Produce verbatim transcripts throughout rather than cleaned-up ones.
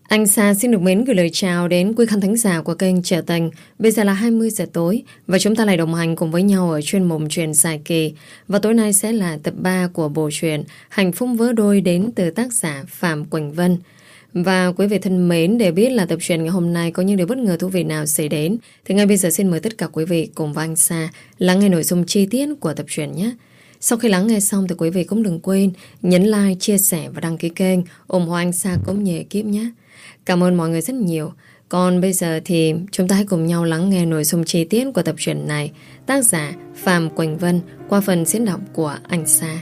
Anh Sa xin được mến gửi lời chào đến quý khán thính giả của kênh Trở Tình. Bây giờ là hai mươi giờ tối và chúng ta lại đồng hành cùng với nhau ở chuyên mục truyện dài kỳ. Và tối nay sẽ là tập ba của bộ truyện Hạnh Phúc Vỡ Đôi đến từ tác giả Phạm Quỳnh Vân. Và quý vị thân mến, để biết là tập truyện ngày hôm nay có những điều bất ngờ thú vị nào xảy đến thì ngay bây giờ xin mời tất cả quý vị cùng với anh Sa lắng nghe nội dung chi tiết của tập truyện nhé. Sau khi lắng nghe xong thì quý vị cũng đừng quên nhấn like, chia sẻ và đăng ký kênh ủng hộ anh Sa cũng như ekip nhé. Cảm ơn mọi người rất nhiều. Còn bây giờ thì chúng ta hãy cùng nhau lắng nghe nội dung chi tiết của tập truyện này. Tác giả Phạm Quỳnh Vân qua phần diễn đọc của anh Sa.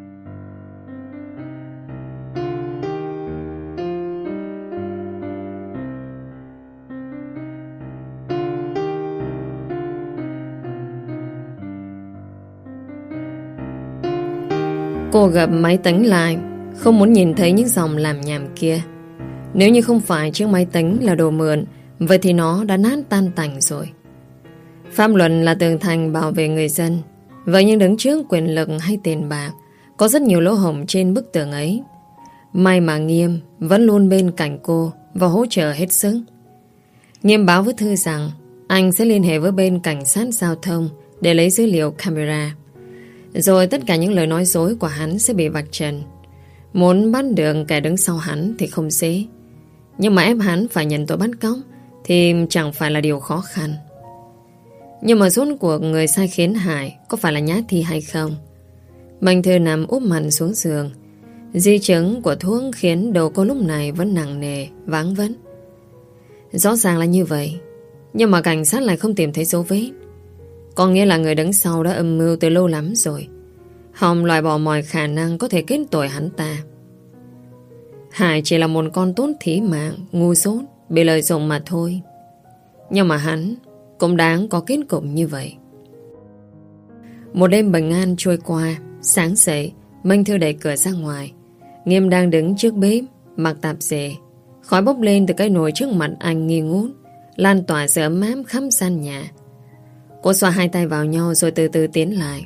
Cô gập máy tính lại, không muốn nhìn thấy những dòng làm nhảm kia. Nếu như không phải chiếc máy tính là đồ mượn, vậy thì nó đã nát tan tành rồi. Pháp luật là tường thành bảo vệ người dân. Vậy nhưng đứng trước quyền lực hay tiền bạc, có rất nhiều lỗ hổng trên bức tường ấy. May mà Nghiêm vẫn luôn bên cạnh cô và hỗ trợ hết sức. Nghiêm báo với Thư rằng anh sẽ liên hệ với bên cảnh sát giao thông để lấy dữ liệu camera. Rồi tất cả những lời nói dối của hắn sẽ bị vạch trần. Muốn bắt được kẻ đứng sau hắn thì không dễ, nhưng mà ép hắn phải nhận tội bắt cóc thì chẳng phải là điều khó khăn. Nhưng mà rốt cuộc người sai khiến hại có phải là Nhã Thi hay không? Mạnh Thư nằm úp mặt xuống giường. Di chứng của thuốc khiến đầu cô lúc này vẫn nặng nề, váng vấn. Rõ ràng là như vậy, nhưng mà cảnh sát lại không tìm thấy dấu vết. Có nghĩa là người đứng sau đã âm mưu từ lâu lắm rồi. Họ loại bỏ mọi khả năng có thể kết tội hắn ta. Hải chỉ là một con tốt thí mạng, ngu dốt, bị lợi dụng mà thôi. Nhưng mà hắn cũng đáng có kết cục như vậy. Một đêm bình an trôi qua. Sáng dậy, Minh Thư đẩy cửa ra ngoài. Nghiêm đang đứng trước bếp, mặc tạp dề. Khói bốc lên từ cái nồi trước mặt anh nghi ngút, lan tỏa sự ấm áp khắp gian nhà. Cô xoa hai tay vào nhau rồi từ từ tiến lại.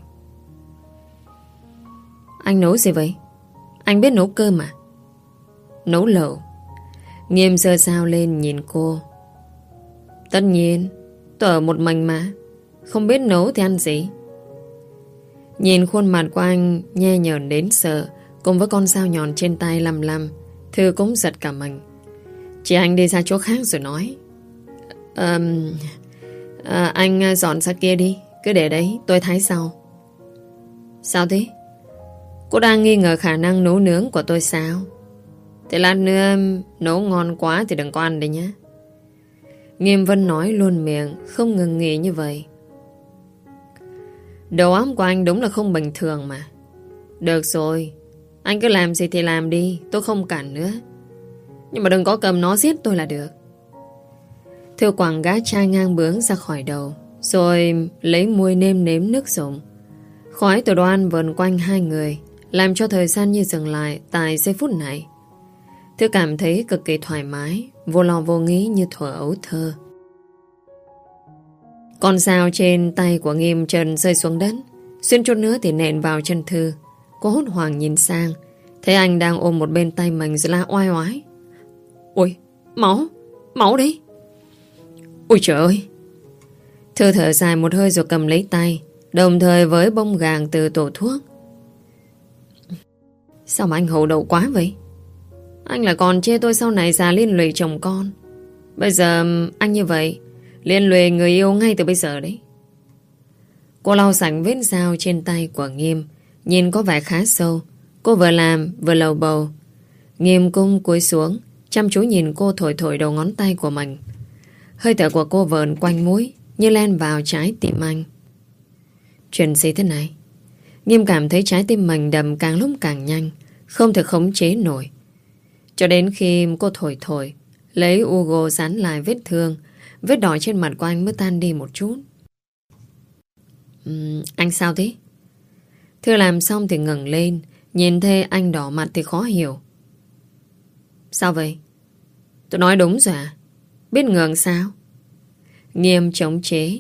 Anh nấu gì vậy? Anh biết nấu cơm à? Nấu lẩu. Nghiêm giơ dao lên nhìn cô. Tất nhiên, tôi ở một mình mà, không biết nấu thì ăn gì. Nhìn khuôn mặt của anh nhe nhởn đến sợ, cùng với con dao nhọn trên tay lăm lăm, Thư cũng giật cả mình. Chị anh đi ra chỗ khác rồi nói. um, à, Anh dọn ra kia đi, cứ để đấy tôi thái sau. Sao thế? Cô đang nghi ngờ khả năng nấu nướng của tôi sao? Thế lát nữa nấu ngon quá thì đừng có ăn đấy nhé. Nghiêm Vân nói luôn miệng, không ngừng nghỉ như vậy. Đầu óc của anh đúng là không bình thường mà. Được rồi, anh cứ làm gì thì làm đi, tôi không cản nữa. Nhưng mà đừng có cầm nó giết tôi là được. Thư quẳng gã chai ngang bướng ra khỏi đầu, rồi lấy muôi nêm nếm nước dùng. Khói từ đoan vần quanh hai người, làm cho thời gian như dừng lại tại giây phút này. Thư cảm thấy cực kỳ thoải mái, vô lo vô nghĩ như thuở ấu thơ. Con dao trên tay của Nghiêm Trần rơi xuống đất, xuyên chút nữa thì nện vào chân Thư. Cô hốt hoảng nhìn sang, thấy anh đang ôm một bên tay mình rồi la oai oái. Ôi, máu, máu đấy. Ôi trời ơi. Thư thở dài một hơi rồi cầm lấy tay, đồng thời với bông gàng từ tổ thuốc. Sao mà anh hậu đậu quá vậy? Anh là còn chê tôi sau này già liên lụy chồng con. Bây giờ anh như vậy, liên lụy người yêu ngay từ bây giờ đấy. Cô lau sạch vết dao trên tay của Nghiêm, nhìn có vẻ khá sâu. Cô vừa làm vừa lầu bầu. Nghiêm cung cúi xuống, chăm chú nhìn cô thổi thổi đầu ngón tay của mình. Hơi thở của cô vờn quanh mũi, như len vào trái tim anh. Chuyện gì thế này? Nghiêm cảm thấy trái tim mình đập càng lúc càng nhanh, không thể khống chế nổi. Cho đến khi cô thổi thổi, lấy Ugo dán lại vết thương, vết đỏ trên mặt của anh mới tan đi một chút. uhm, Anh sao thế? Thư làm xong thì ngẩng lên, nhìn thấy anh đỏ mặt thì khó hiểu. Sao vậy? Tôi nói đúng rồi à? Biết ngượng sao? Nghiêm chống chế.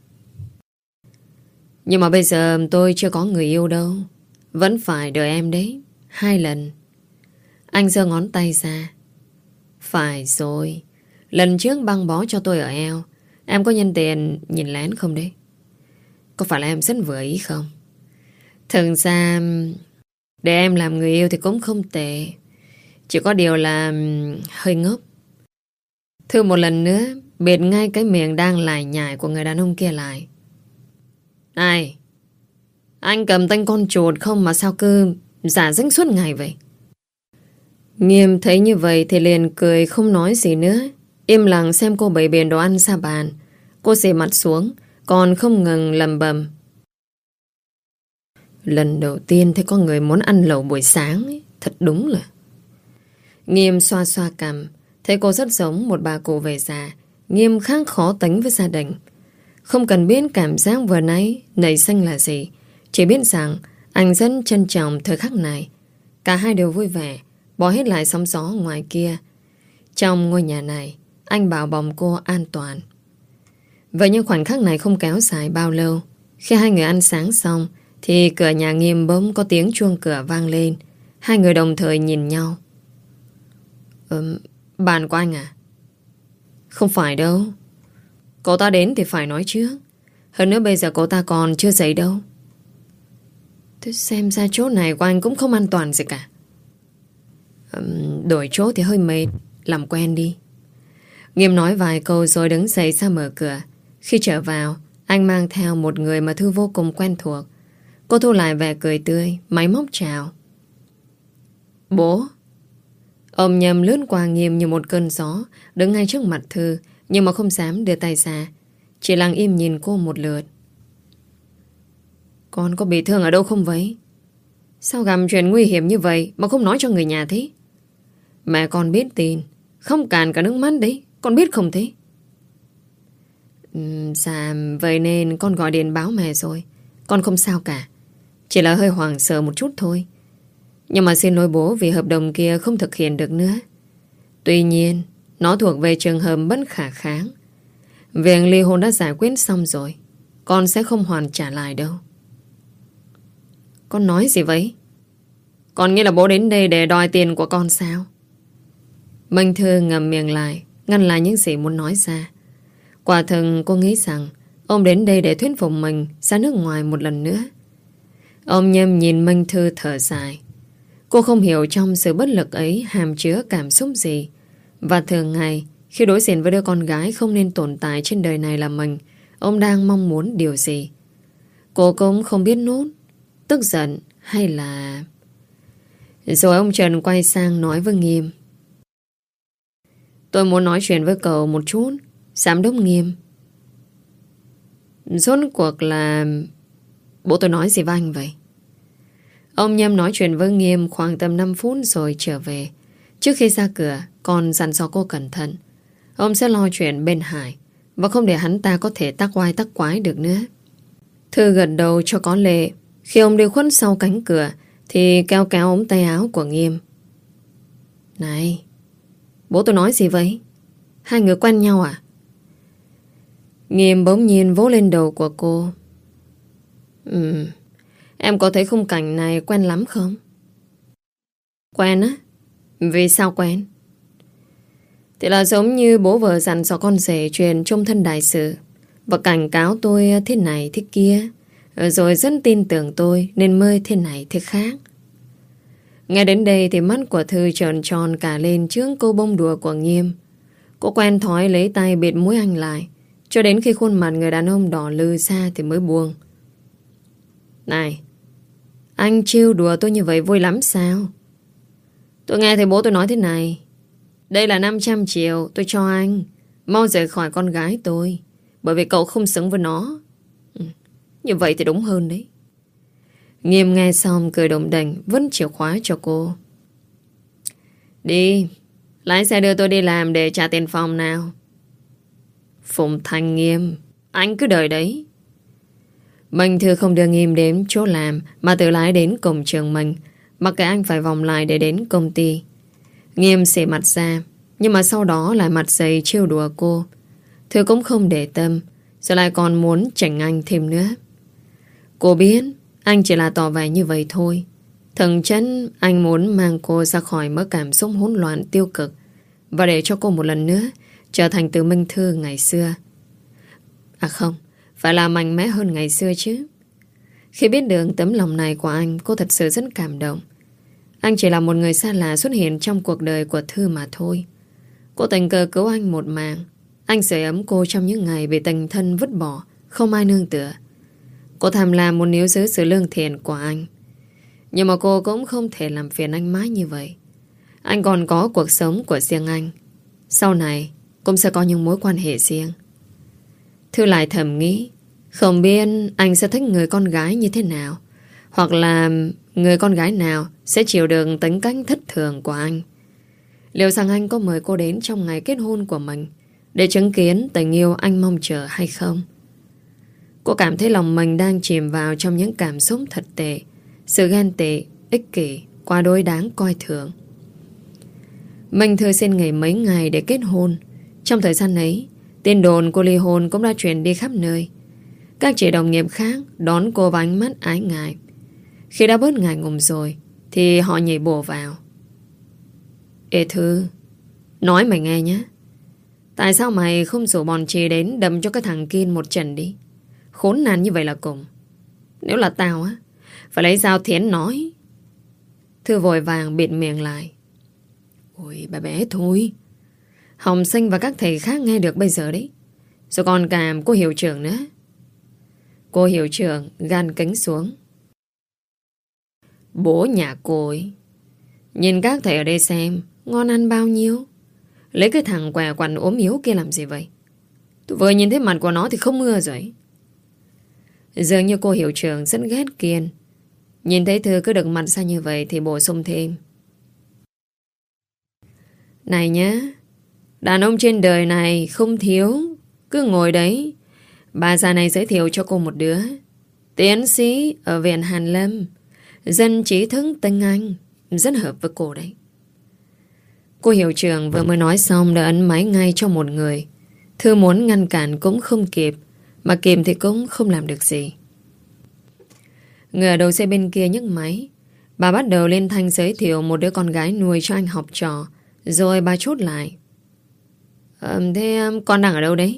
Nhưng mà bây giờ tôi chưa có người yêu đâu. Vẫn phải đợi em đấy. Hai lần. Anh giơ ngón tay ra. Phải rồi. Lần trước băng bó cho tôi ở eo, em có nhân tiền nhìn lén không đấy? Có phải là em rất vừa ý không? Thực ra để em làm người yêu thì cũng không tệ. Chỉ có điều là hơi ngốc. Thử một lần nữa, bịt ngay cái miệng đang lải nhải của người đàn ông kia lại. Này, anh cầm tay con chuột không mà sao cứ giả danh suốt ngày vậy? Nghiêm thấy như vậy thì liền cười không nói gì nữa. Im lặng xem cô bày biện đồ ăn ra bàn. Cô xề mặt xuống, còn không ngừng lầm bầm. Lần đầu tiên thấy có người muốn ăn lẩu buổi sáng ấy, thật đúng là. Nghiêm xoa xoa cằm, thấy cô rất giống một bà cụ về già. Nghiêm khá khó tính với gia đình. Không cần biết cảm giác vừa nãy nảy sinh là gì, chỉ biết rằng anh rất trân trọng thời khắc này. Cả hai đều vui vẻ, bỏ hết lại sóng gió ngoài kia. Trong ngôi nhà này, anh bảo bồng cô an toàn. Vậy nhưng khoảnh khắc này không kéo dài bao lâu. Khi hai người ăn sáng xong thì cửa nhà Nghiêm bỗng có tiếng chuông cửa vang lên. Hai người đồng thời nhìn nhau. Ừ, bạn của anh à? Không phải đâu. Cậu ta đến thì phải nói trước. Hơn nữa bây giờ cậu ta còn chưa dậy đâu. Tôi xem ra chỗ này của anh cũng không an toàn gì cả. uhm, Đổi chỗ thì hơi mệt. Làm quen đi. Nghiêm nói vài câu rồi đứng dậy ra mở cửa. Khi trở vào, anh mang theo một người mà Thư vô cùng quen thuộc. Cô thu lại vẻ cười tươi, máy móc chào. Bố. Ông Nhâm lướt qua Nghiêm như một cơn gió, đứng ngay trước mặt Thư, nhưng mà không dám đưa tay ra. Chỉ lặng im nhìn cô một lượt. Con có bị thương ở đâu không vậy? Sao gặp chuyện nguy hiểm như vậy mà không nói cho người nhà thế? Mẹ con biết tin, không càn cả nước mắt đấy. Con biết không thế? uhm, Dạ vậy nên con gọi điện báo mẹ rồi. Con không sao cả, chỉ là hơi hoảng sợ một chút thôi. Nhưng mà xin lỗi bố vì hợp đồng kia không thực hiện được nữa. Tuy nhiên nó thuộc về trường hợp bất khả kháng. Việc ly hôn đã giải quyết xong rồi, con sẽ không hoàn trả lại đâu. Con nói gì vậy? Con nghĩ là bố đến đây để đòi tiền của con sao? Minh Thư ngậm miệng lại, ngăn lại những gì muốn nói ra. Quả thực cô nghĩ rằng ông đến đây để thuyết phục mình ra nước ngoài một lần nữa. Ông Nhâm nhìn Minh Thư thở dài. Cô không hiểu trong sự bất lực ấy hàm chứa cảm xúc gì. Và thường ngày khi đối diện với đứa con gái không nên tồn tại trên đời này là mình, ông đang mong muốn điều gì. Cô cũng không biết nốt, tức giận hay là... Rồi ông Trần quay sang nói với Nghiêm. Tôi muốn nói chuyện với cậu một chút. Giám đốc Nghiêm. Rốt cuộc là bố tôi nói gì với anh vậy? Ông Nhâm nói chuyện với Nghiêm khoảng tầm năm phút rồi trở về. Trước khi ra cửa còn dặn dò cô cẩn thận. Ông sẽ lo chuyện bên Hải và không để hắn ta có thể tắc oai tắc quái được nữa. Thư gật đầu cho có lệ. Khi ông đi khuất sau cánh cửa thì kéo kéo ống tay áo của Nghiêm. Này, bố tôi nói gì vậy? Hai người quen nhau à? Nghiêm bỗng nhiên vỗ lên đầu của cô. Ừ, em có thấy khung cảnh này quen lắm không? Quen á? Vì sao quen? Thì là giống như bố vợ dặn dò con rể truyền trung thân đại sự và cảnh cáo tôi thế này thế kia, rồi rất tin tưởng tôi nên mới thế này thế khác. Nghe đến đây thì mắt của Thư tròn tròn cả lên trước cô bông đùa của Nghiêm. Cô quen thói lấy tay bịt mũi anh lại, cho đến khi khuôn mặt người đàn ông đỏ lừ ra thì mới buông. Này, anh trêu đùa tôi như vậy vui lắm sao? Tôi nghe thấy bố tôi nói thế này. Đây là năm trăm triệu tôi cho anh, mau rời khỏi con gái tôi, bởi vì cậu không xứng với nó. Ừ, như vậy thì đúng hơn đấy. Nghiêm nghe xong cười đồng đành, vứt chìa khóa cho cô. Đi, lái xe đưa tôi đi làm để trả tiền phòng nào. Phùng Thanh Nghiêm, anh cứ đợi đấy. Minh Thư không đưa Nghiêm đến chỗ làm mà tự lái đến cổng trường mình, mặc kệ anh phải vòng lại để đến công ty. Nghiêm xề mặt ra, nhưng mà sau đó lại mặt dày trêu đùa cô. Thư cũng không để tâm, rồi lại còn muốn chảnh anh thêm nữa. Cô biết anh chỉ là tỏ vẻ như vậy thôi. Thực chất anh muốn mang cô ra khỏi mớ cảm xúc hỗn loạn tiêu cực và để cho cô một lần nữa trở thành Từ Minh Thư ngày xưa. À không, phải là mạnh mẽ hơn ngày xưa chứ. Khi biết được tấm lòng này của anh, cô thật sự rất cảm động. Anh chỉ là một người xa lạ xuất hiện trong cuộc đời của Thư mà thôi. Cô tình cờ cứu anh một mạng. Anh sưởi ấm cô trong những ngày bị tình thân vứt bỏ, không ai nương tựa. Cô tham lam muốn níu giữ sự lương thiện của anh. Nhưng mà cô cũng không thể làm phiền anh mãi như vậy. Anh còn có cuộc sống của riêng anh. Sau này cũng sẽ có những mối quan hệ riêng. Thư lại thầm nghĩ, không biết anh sẽ thích người con gái như thế nào, hoặc là người con gái nào sẽ chịu được tính cách thất thường của anh. Liệu rằng anh có mời cô đến trong ngày kết hôn của mình để chứng kiến tình yêu anh mong chờ hay không? Cô cảm thấy lòng mình đang chìm vào trong những cảm xúc thật tệ, sự ghen tị, ích kỷ, quá đối đáng coi thường. Minh Thư xin nghỉ mấy ngày để kết hôn. Trong thời gian ấy, tin đồn cô ly hôn cũng đã truyền đi khắp nơi. Các chị đồng nghiệp khác đón cô với ánh mắt ái ngại. Khi đã bớt ngại ngùng rồi thì họ nhảy bổ vào. Ê Thư, nói mày nghe nhé. Tại sao mày không rủ bọn chị đến đâm cho cái thằng Kiên một trận đi? Khốn nạn như vậy là cùng. Nếu là tao á, phải lấy dao thiến nói. Thư vội vàng bịt miệng lại. Ôi bà bé thôi. Hồng Sinh và các thầy khác nghe được bây giờ đấy. Rồi còn cả cô hiệu trưởng nữa. Cô hiệu trưởng gan kính xuống. Bố nhà cô ấy, nhìn các thầy ở đây xem ngon ăn bao nhiêu. Lấy cái thằng què quằn ốm yếu kia làm gì vậy? Tôi vừa nhìn thấy mặt của nó thì không mưa rồi. Dường như cô hiệu trưởng rất ghét Kiên. Nhìn thấy Thư cứ đực mặt ra như vậy thì bổ sung thêm. Này nhá, đàn ông trên đời này không thiếu, cứ ngồi đấy. Bà già này giới thiệu cho cô một đứa tiến sĩ ở Viện Hàn Lâm, dân trí thức tinh Anh, rất hợp với cô đấy. Cô hiệu trưởng vừa mới nói xong đã ấn máy ngay cho một người. Thư muốn ngăn cản cũng không kịp, mà kìm thì cũng không làm được gì. Người ở đầu xe bên kia nhấc máy. Bà bắt đầu lên thanh giới thiệu một đứa con gái nuôi cho anh học trò. Rồi bà chốt lại. Ờ, thế con đang ở đâu đấy?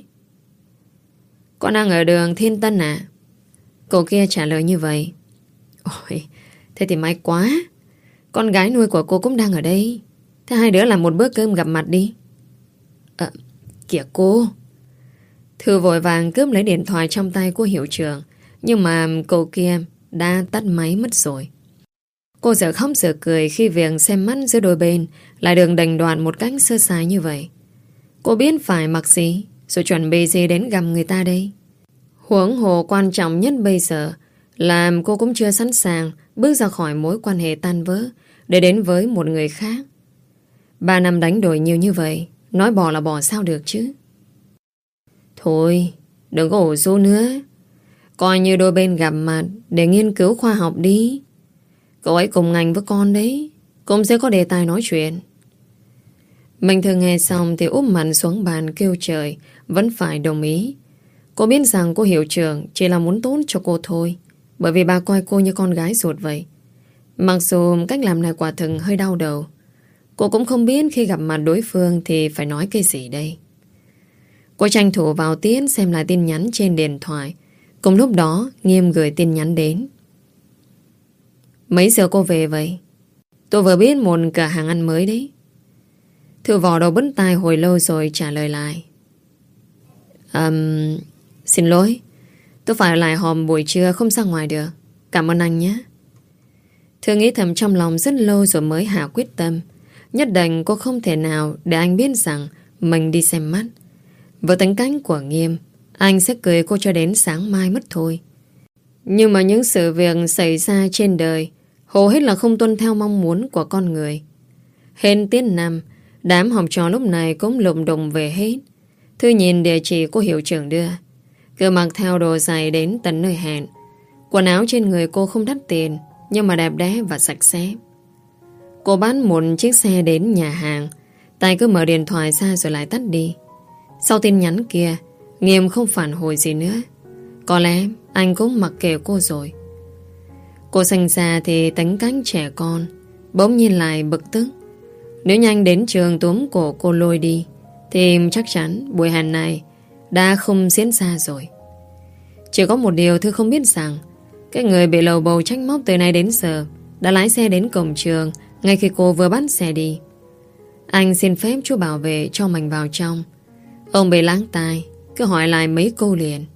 Con đang ở đường Thiên Tân à? Cậu kia trả lời như vậy. Ôi, thế thì may quá. Con gái nuôi của cô cũng đang ở đây. Thế hai đứa làm một bữa cơm gặp mặt đi. Ờ, kìa cô. Thư vội vàng cướp lấy điện thoại trong tay của hiệu trưởng. Nhưng mà cậu kia đã tắt máy mất rồi. Cô giờ khóc giờ cười khi việc xem mắt giữa đôi bên lại được đành đoạn một cách sơ sài như vậy. Cô biết phải mặc gì, rồi chuẩn bị gì đến gặp người ta đây. Huống hồ quan trọng nhất bây giờ là cô cũng chưa sẵn sàng bước ra khỏi mối quan hệ tan vỡ để đến với một người khác. Ba năm đánh đổi nhiều như vậy, nói bỏ là bỏ sao được chứ. Thôi, đừng có ổ ru nữa. Coi như đôi bên gặp mặt để nghiên cứu khoa học đi. Cậu ấy cùng ngành với con đấy, cũng sẽ có đề tài nói chuyện. Mình thường nghe xong thì úp mặt xuống bàn kêu trời, vẫn phải đồng ý. Cô biết rằng cô hiệu trưởng chỉ là muốn tốt cho cô thôi, bởi vì bà coi cô như con gái ruột vậy. Mặc dù cách làm này quả thực hơi đau đầu, cô cũng không biết khi gặp mặt đối phương thì phải nói cái gì đây. Cô tranh thủ vào tiết xem lại tin nhắn trên điện thoại. Cùng lúc đó Nghiêm gửi tin nhắn đến. Mấy giờ cô về vậy? Tôi vừa biết một cửa hàng ăn mới đấy. Thư vò đầu bứt tai hồi lâu rồi trả lời lại. um, Xin lỗi, tôi phải lại họp buổi trưa không ra ngoài được. Cảm ơn anh nhé. Thư nghĩ thầm trong lòng rất lâu rồi mới hạ quyết tâm. Nhất định cô không thể nào để anh biết rằng mình đi xem mắt. Với tính cách của Nghiêm, anh sẽ cười cô cho đến sáng mai mất thôi. Nhưng mà những sự việc xảy ra trên đời hầu hết là không tuân theo mong muốn của con người. Hết tiết năm, đám học trò lúc này cũng lùng đùng về hết. Thư nhìn địa chỉ cô hiệu trưởng đưa, cứ mặc theo đồ giày đến tận nơi hẹn. Quần áo trên người cô không đắt tiền, nhưng mà đẹp đẽ và sạch sẽ. Cô bắt một chiếc xe đến nhà hàng, tay cứ mở điện thoại ra rồi lại tắt đi. Sau tin nhắn kia, Nghiêm không phản hồi gì nữa. Có lẽ anh cũng mặc kệ cô rồi. Cô sinh ra thì tính cách trẻ con, bỗng nhiên lại bực tức. Nếu nhanh đến trường túm cổ cô lôi đi thì chắc chắn buổi hẹn này đã không diễn ra rồi. Chỉ có một điều Thư không biết rằng cái người bị lầu bầu trách móc từ nay đến giờ đã lái xe đến cổng trường ngay khi cô vừa bắt xe đi. Anh xin phép chú bảo vệ cho mình vào trong. Ông bị láng tai, cứ hỏi lại mấy câu liền.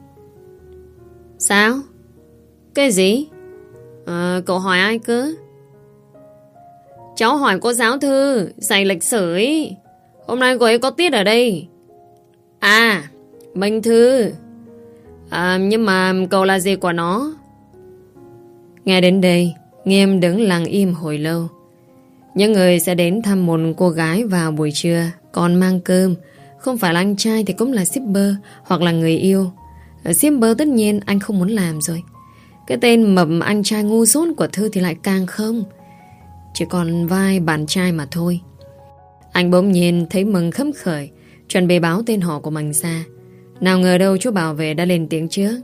Sao? Cái gì? À, cậu hỏi ai cứ? Cháu hỏi cô giáo Thư dạy lịch sử ấy. Hôm nay cô ấy có tiết ở đây. À, Minh Thư. À, nhưng mà cậu là gì của nó? Nghe đến đây, Nghiêm đứng lặng im hồi lâu. Những người sẽ đến thăm một cô gái vào buổi trưa còn mang cơm, không phải là anh trai thì cũng là shipper hoặc là người yêu. Shipper tất nhiên anh không muốn làm rồi. Cái tên mập anh trai ngu dốt của Thư thì lại càng không. Chỉ còn vai bạn trai mà thôi. Anh bỗng nhiên thấy mừng khấm khởi, chuẩn bị báo tên họ của mình ra. Nào ngờ đâu chú bảo vệ đã lên tiếng trước.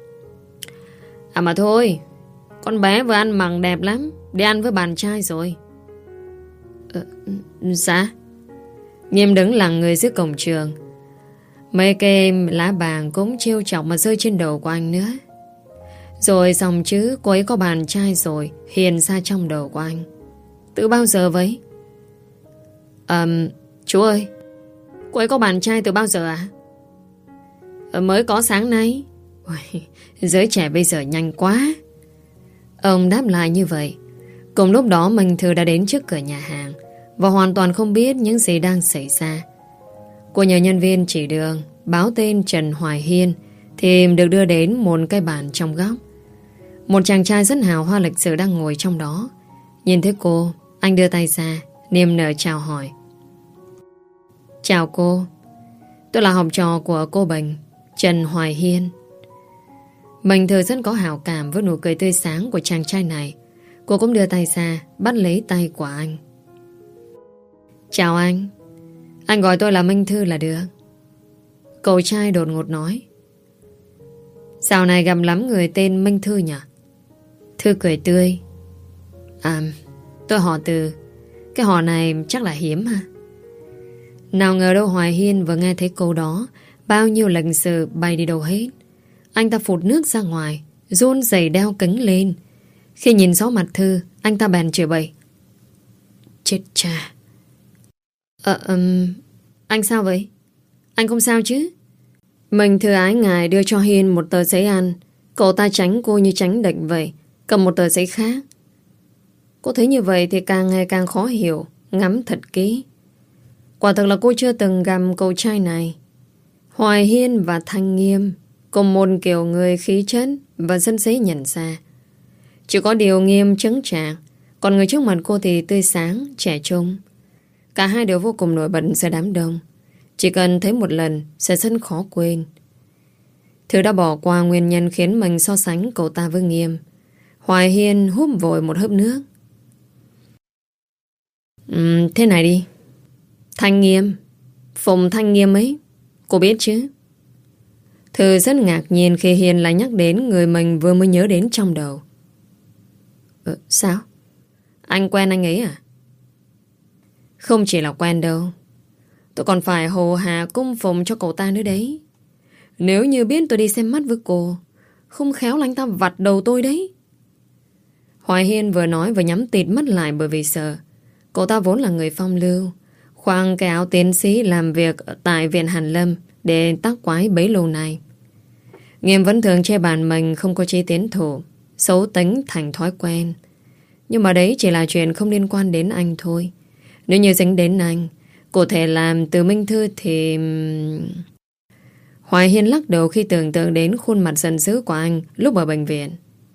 À mà thôi, con bé vừa ăn mặc đẹp lắm, đi ăn với bạn trai rồi. Ờ, dạ. Nghiêm đứng lặng người dưới cổng trường. Mấy cây lá bàng cũng trêu chọc mà rơi trên đầu của anh nữa. Rồi xong chứ cô ấy có bạn trai rồi hiền ra trong đầu của anh. Từ bao giờ vậy? Ờm, um, chú ơi, cô ấy có bạn trai từ bao giờ à? Ờ, mới có sáng nay. Ôi, giới trẻ bây giờ nhanh quá. Ông đáp lại như vậy. Cùng lúc đó Minh Thư đã đến trước cửa nhà hàng và hoàn toàn không biết những gì đang xảy ra. Cô nhờ nhân viên chỉ đường báo tên Trần Hoài Hiên thì được đưa đến một cái bàn trong góc. Một chàng trai rất hào hoa lịch sự đang ngồi trong đó. Nhìn thấy cô, anh đưa tay ra, niềm nở chào hỏi. Chào cô, tôi là học trò của cô Bình, Trần Hoài Hiên. Mình thường rất có hảo cảm với nụ cười tươi sáng của chàng trai này. Cô cũng đưa tay ra, bắt lấy tay của anh. Chào anh. Anh gọi tôi là Minh Thư là được. Cậu trai đột ngột nói. Dạo này gặp lắm người tên Minh Thư nhỉ? Thư cười tươi. À, tôi họ Từ. Cái họ này chắc là hiếm ha. Nào ngờ đâu Hoài Hiên vừa nghe thấy câu đó, bao nhiêu lệnh sự bay đi đâu hết. Anh ta phụt nước ra ngoài, run rẩy đeo kính lên. Khi nhìn rõ mặt Thư, anh ta bèn chửi bậy. Chết cha. Ờ, um, anh sao vậy? Anh không sao chứ? Mình Thư ái ngại đưa cho Hiên một tờ giấy ăn. Cậu ta tránh cô như tránh địch vậy, cầm một tờ giấy khác. Cô thấy như vậy thì càng ngày càng khó hiểu, ngắm thật kỹ. Quả thực là cô chưa từng gặp cậu trai này. Hoài Hiên và Thanh Nghiêm cùng một kiểu người khí chất và dân dễ nhận ra. Chỉ có điều Nghiêm trắng trạc, còn người trước mặt cô thì tươi sáng, trẻ trung. Cả hai đều vô cùng nổi bật giữa đám đông. Chỉ cần thấy một lần sẽ rất khó quên. Thư đã bỏ qua nguyên nhân khiến mình so sánh cậu ta với Nghiêm. Hoài Hiên húp vội một hớp nước. uhm, Thế này đi, Thanh Nghiêm, Phùng Thanh Nghiêm ấy, cô biết chứ? Thư rất ngạc nhiên khi Hiên lại nhắc đến người mình vừa mới nhớ đến trong đầu. Ờ, sao? Anh quen anh ấy à? Không chỉ là quen đâu, tôi còn phải hồ hà cung phụng cho cậu ta nữa đấy. Nếu như biết tôi đi xem mắt với cô, không khéo là anh ta vặt đầu tôi đấy. Hoài Hiên vừa nói vừa nhắm tịt mắt lại bởi vì sợ. Cậu ta vốn là người phong lưu, khoang cái áo tiến sĩ làm việc tại Viện Hàn Lâm để tác quái bấy lâu nay. Nghiêm vẫn thường chê bàn mình không có chí tiến thủ, xấu tính thành thói quen. Nhưng mà đấy chỉ là chuyện không liên quan đến anh thôi. Nếu như dính đến anh, cụ thể làm từ Minh Thư thì... Hoài Hiên lắc đầu khi tưởng tượng đến khuôn mặt giận dữ của anh lúc ở bệnh viện.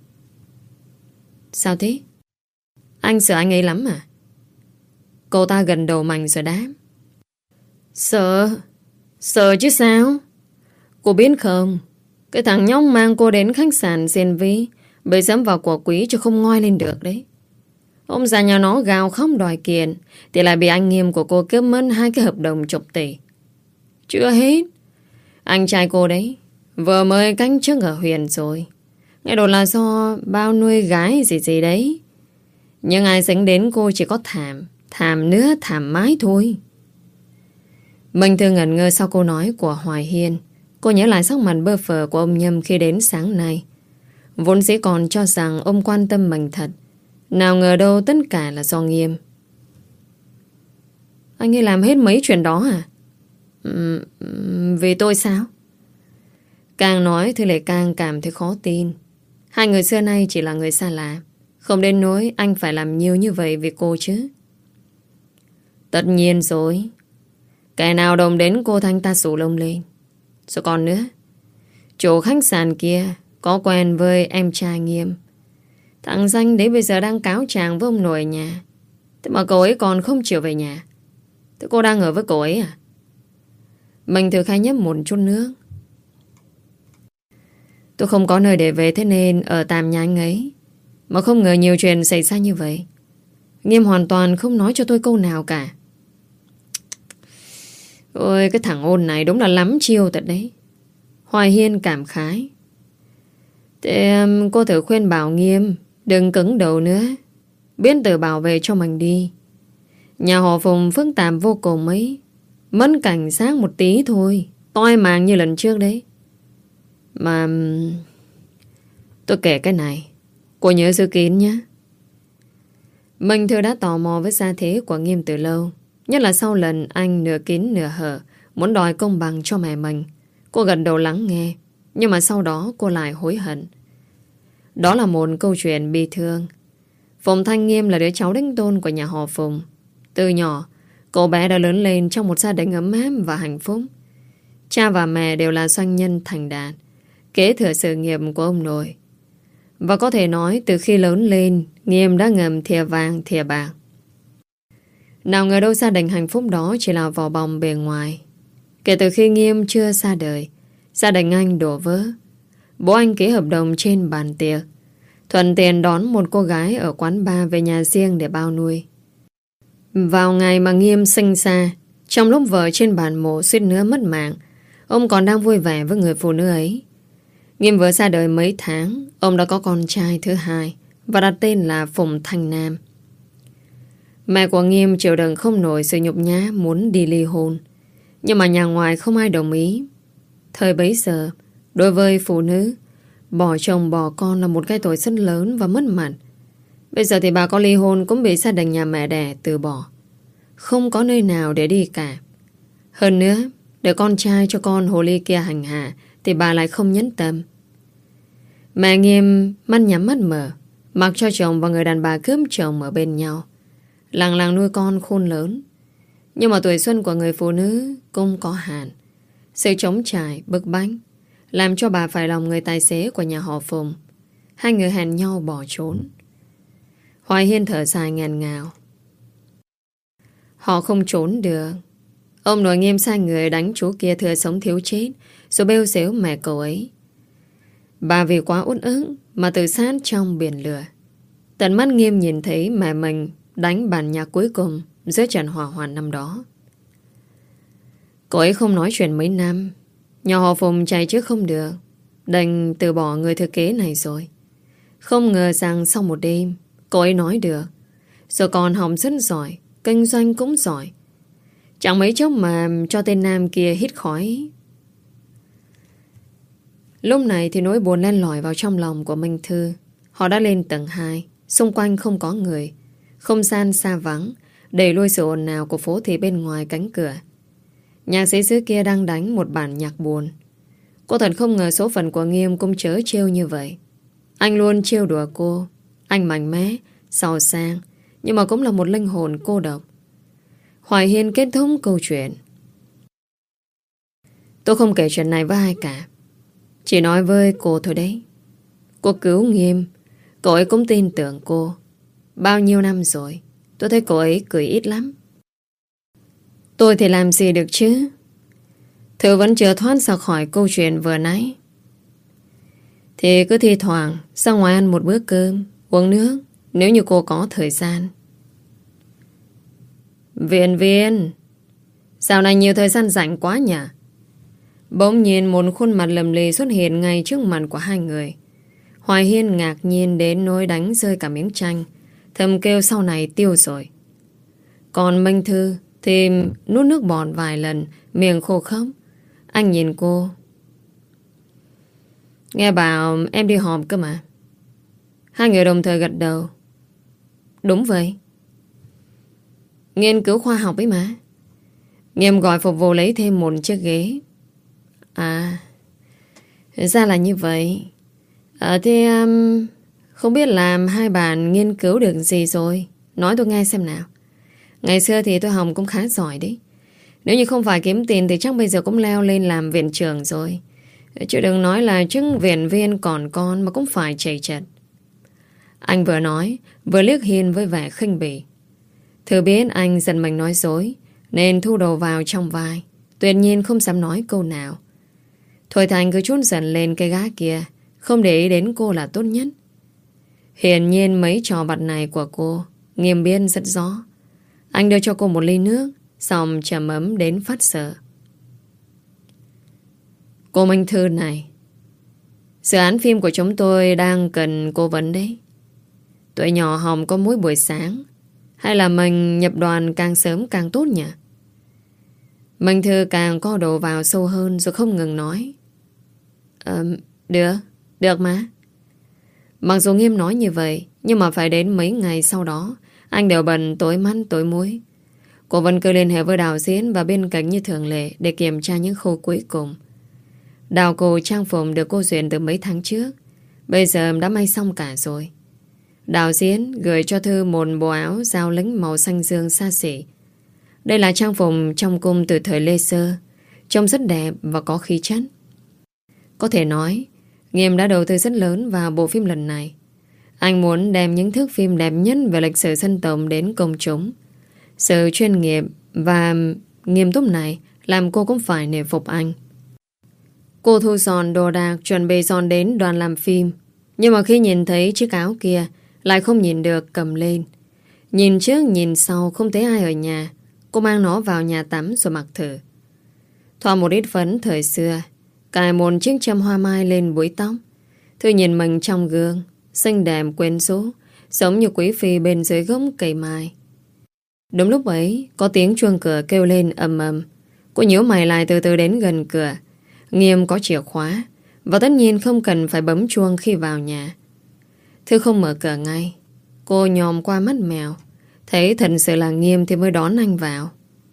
Sao thế? Anh sợ anh ấy lắm à? Cô ta gần đầu mạnh rồi đáp. Sợ? Sợ chứ sao? Cô biết không? Cái thằng nhóc mang cô đến khách sạn Diên Vi bị dẫm vào quả quý cho không ngoi lên được đấy. Ông già nhà nó gào khóc đòi kiện thì lại bị anh Nghiêm của cô cướp mất hai cái hợp đồng chục tỷ. Chưa hết, anh trai cô đấy vừa mới cánh chức ở huyện rồi. Nghe đồn là do bao nuôi gái gì gì đấy. Nhưng ai dính đến cô chỉ có thảm Thảm nữa thảm mãi thôi. Minh Thư ngẩn ngơ sau câu nói của Hoài Hiên. Cô nhớ lại sắc mặt bơ phờ của ông Nhâm khi đến sáng nay. Vốn dĩ còn cho rằng ông quan tâm mình thật. Nào ngờ đâu tất cả là do Nghiêm. Anh ấy làm hết mấy chuyện đó à? Ừ, vì tôi sao? Càng nói Thư lại càng cảm thấy khó tin. Hai người xưa nay chỉ là người xa lạ. Không đến nỗi anh phải làm nhiều như vậy vì cô chứ. Tất nhiên rồi. Kẻ nào đồng đến cô thanh ta sủ lông lên. Rồi còn nữa, chủ khách sạn kia có quen với em trai Nghiêm. Thằng danh đấy bây giờ đang cáo trạng với ông nội nhà. Thế mà cậu ấy còn không chịu về nhà. Thế cô đang ở với cậu ấy à? Mình thử khai nhấp một chút nước. Tôi không có nơi để về, thế nên ở tạm nhà anh ấy. Mà không ngờ nhiều chuyện xảy ra như vậy. Nghiêm hoàn toàn không nói cho tôi câu nào cả. Ôi, cái thằng ôn này đúng là lắm chiêu thật đấy. Hoài Hiên cảm khái. Thế um, cô thử khuyên bảo Nghiêm đừng cứng đầu nữa, biết tự bảo vệ cho mình đi. Nhà họ Phùng phức tạp vô cùng ấy. Mất cảnh giác một tí thôi, toi mạng như lần trước đấy. Mà um, tôi kể cái này, cô nhớ giữ kín nhé. Mình Thư đã tò mò với gia thế của Nghiêm từ lâu. Nhất là sau lần anh nửa kín nửa hở muốn đòi công bằng cho mẹ mình. Cô gật đầu lắng nghe. Nhưng mà sau đó cô lại hối hận. Đó là một câu chuyện bi thương. Phùng Thanh Nghiêm là đứa cháu đích tôn của nhà họ Phùng. Từ nhỏ, cô bé đã lớn lên trong một gia đình ấm áp và hạnh phúc. Cha và mẹ đều là doanh nhân thành đạt, kế thừa sự nghiệp của ông nội. Và có thể nói từ khi lớn lên, Nghiêm đã ngầm thìa vàng thìa bạc. Nào ngờ đâu gia đình hạnh phúc đó chỉ là vỏ bọc bề ngoài. Kể từ khi Nghiêm chưa ra đời, gia đình anh đổ vỡ. Bố anh ký hợp đồng trên bàn tiệc, thuận tiện đón một cô gái ở quán bar về nhà riêng để bao nuôi. Vào ngày mà Nghiêm sinh ra, trong lúc vợ trên bàn mổ suýt nữa mất mạng, ông còn đang vui vẻ với người phụ nữ ấy. Nghiêm vừa ra đời mấy tháng, ông đã có con trai thứ hai và đặt tên là Phùng Thanh Nam. Mẹ của Nghiêm chịu đựng không nổi sự nhục nhã muốn đi ly hôn, nhưng mà nhà ngoài không ai đồng ý. Thời bấy giờ, đối với phụ nữ, bỏ chồng bỏ con là một cái tội rất lớn và mất mặt. Bây giờ thì bà có ly hôn cũng bị gia đình nhà mẹ đẻ từ bỏ, không có nơi nào để đi cả. Hơn nữa, để con trai cho con hồ ly kia hành hạ thì bà lại không nhẫn tâm. Mẹ Nghiêm mắt nhắm mắt mở, mặc cho chồng và người đàn bà cướp chồng ở bên nhau, lặng lặng nuôi con khôn lớn. Nhưng mà tuổi xuân của người phụ nữ cũng có hạn. Sự trống trải, bức bách làm cho bà phải lòng người tài xế của nhà họ Phùng. Hai người hẹn nhau bỏ trốn. Hoài Hiên thở dài ngàn ngào. Họ không trốn được. Ông nội Nghiêm sai người đánh chú kia thừa sống thiếu chết, rồi bêu xếu mẹ cậu ấy. Bà vì quá uất ức mà tự sát trong biển lửa. Tận mắt Nghiêm nhìn thấy mẹ mình đánh bản nhạc cuối cùng giữa trận hỏa hoạn năm đó. Cậu ấy không nói chuyện mấy năm. Nhà họ Phùng chạy trước không được, đành từ bỏ người thừa kế này rồi. Không ngờ rằng sau một đêm cậu ấy nói được, rồi còn học rất giỏi, kinh doanh cũng giỏi. Chẳng mấy chốc mà cho tên Nam kia hít khói. Lúc này thì nỗi buồn len lỏi vào trong lòng của Minh Thư. Họ đã lên tầng hai, xung quanh không có người, không gian xa vắng, đẩy lùi sự ồn ào của phố thị bên ngoài cánh cửa. Nhạc sĩ xứ kia đang đánh một bản nhạc buồn. Cô thật không ngờ số phận của Nghiêm cũng chớ trêu như vậy. Anh luôn trêu đùa cô. Anh mạnh mẽ, giàu sang, nhưng mà cũng là một linh hồn cô độc. Hoài Hiên kết thúc câu chuyện. Tôi không kể chuyện này với ai cả, chỉ nói với cô thôi đấy. Cô cứu Nghiêm, cậu ấy cũng tin tưởng cô. Bao nhiêu năm rồi, tôi thấy cậu ấy cười ít lắm. Tôi thì làm gì được chứ? Thư vẫn chưa thoát ra khỏi câu chuyện vừa nãy. Thì cứ thi thoảng ra ngoài ăn một bữa cơm, uống nước, nếu như cô có thời gian. Viên Viên, dạo này nhiều thời gian rảnh quá nhỉ? Bỗng nhiên một khuôn mặt lầm lì xuất hiện ngay trước mặt của hai người. Hoài Hiên ngạc nhiên đến nỗi đánh rơi cả miếng chanh, thầm kêu sau này tiêu rồi. Còn Minh Thư thì nuốt nước bọt vài lần, miệng khô khốc. Anh nhìn cô. Nghe bảo em đi họp cơ mà. Hai người đồng thời gật đầu. Đúng vậy. Nghiên cứu khoa học ấy mà. Nghiêm gọi phục vụ lấy thêm một chiếc ghế. À, ra là như vậy. À, thế um, không biết làm hai bạn nghiên cứu được gì rồi. Nói tôi nghe xem nào. Ngày xưa thì tôi học cũng khá giỏi đấy. Nếu như không phải kiếm tiền thì chắc bây giờ cũng leo lên làm viện trưởng rồi. Chứ đừng nói là chức viện viên còn con mà cũng phải chảy chật. Anh vừa nói, vừa liếc Hiên với vẻ khinh bỉ. Thư biết anh giận mình nói dối, nên thu đầu vào trong vai. Tuyệt nhiên không dám nói câu nào. Thôi Thành cứ trút giận lên cái gã kia, không để ý đến cô là tốt nhất. Hiển nhiên mấy trò vặt này của cô Nghiêm biết rất rõ. Anh đưa cho cô một ly nước, xong trầm ấm đến phát sợ. Cô Minh Thư này, dự án phim của chúng tôi đang cần cố vấn đấy. Tụi nhỏ Hồng có mỗi buổi sáng, hay là mình nhập đoàn càng sớm càng tốt nhỉ? Minh Thư càng co đầu vào sâu hơn rồi không ngừng nói. Ờ, được, được mà. Mặc dù Nghiêm nói như vậy, nhưng mà phải đến mấy ngày sau đó, anh đều bận tối mắt tối mũi. Cô vẫn cứ liên hệ với đạo diễn và bên cạnh như thường lệ để kiểm tra những khâu cuối cùng. Đào cô trang phục được cô duyệt từ mấy tháng trước, bây giờ đã may xong cả rồi. Đạo diễn gửi cho Thư một bộ áo giao lính màu xanh dương xa xỉ. Đây là trang phục trong cung từ thời Lê Sơ, trông rất đẹp và có khí chất. Có thể nói, Nghiêm đã đầu tư rất lớn vào bộ phim lần này. Anh muốn đem những thước phim đẹp nhất về lịch sử dân tộc đến công chúng. Sự chuyên nghiệp và nghiêm túc này làm cô cũng phải nể phục anh. Cô thu dọn đồ đạc chuẩn bị dọn đến đoàn làm phim. Nhưng mà khi nhìn thấy chiếc áo kia lại không nhìn được cầm lên. Nhìn trước nhìn sau không thấy ai ở nhà. Cô mang nó vào nhà tắm rồi mặc thử. Thoa một ít phấn thời xưa, cài một chiếc châm hoa mai lên búi tóc. Thư nhìn mình trong gương, xinh đẹp quyến rũ, giống như quý phi bên dưới gốc cây mai. Đúng lúc ấy, có tiếng chuông cửa kêu lên ầm ầm. Cô nhíu mày lại từ từ đến gần cửa. Nghiêm có chìa khóa, và tất nhiên không cần phải bấm chuông khi vào nhà. Thư không mở cửa ngay. Cô nhòm qua mắt mèo, thấy thật sự là Nghiêm thì mới đón anh vào.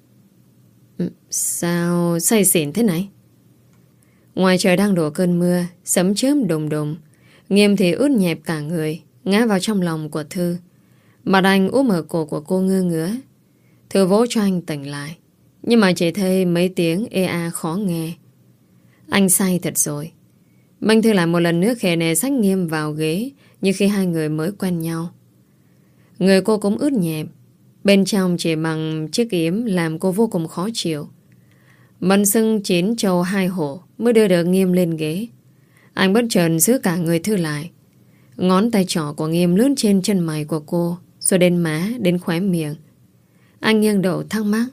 Sao say xỉn thế này? Ngoài trời đang đổ cơn mưa, sấm chớp đùng đùng. Nghiêm thì ướt nhẹp cả người, ngã vào trong lòng của Thư. Mặt anh úp ở cổ của cô ngơ ngứa. Thư vỗ cho anh tỉnh lại, nhưng mà chỉ thấy mấy tiếng ê a khó nghe. Anh say thật rồi. Minh Thư lại một lần nữa khề nề xách Nghiêm vào ghế, như khi hai người mới quen nhau. Người cô cũng ướt nhẹp, bên trong chỉ bằng chiếc yếm làm cô vô cùng khó chịu. Mân sưng chín châu hai hổ mới đưa được Nghiêm lên ghế. Anh bất chợt giữ cả người Thư lại. Ngón tay trỏ của Nghiêm lướt trên chân mày của cô, rồi đến má, đến khóe miệng. Anh nghiêng đầu thắc mắc.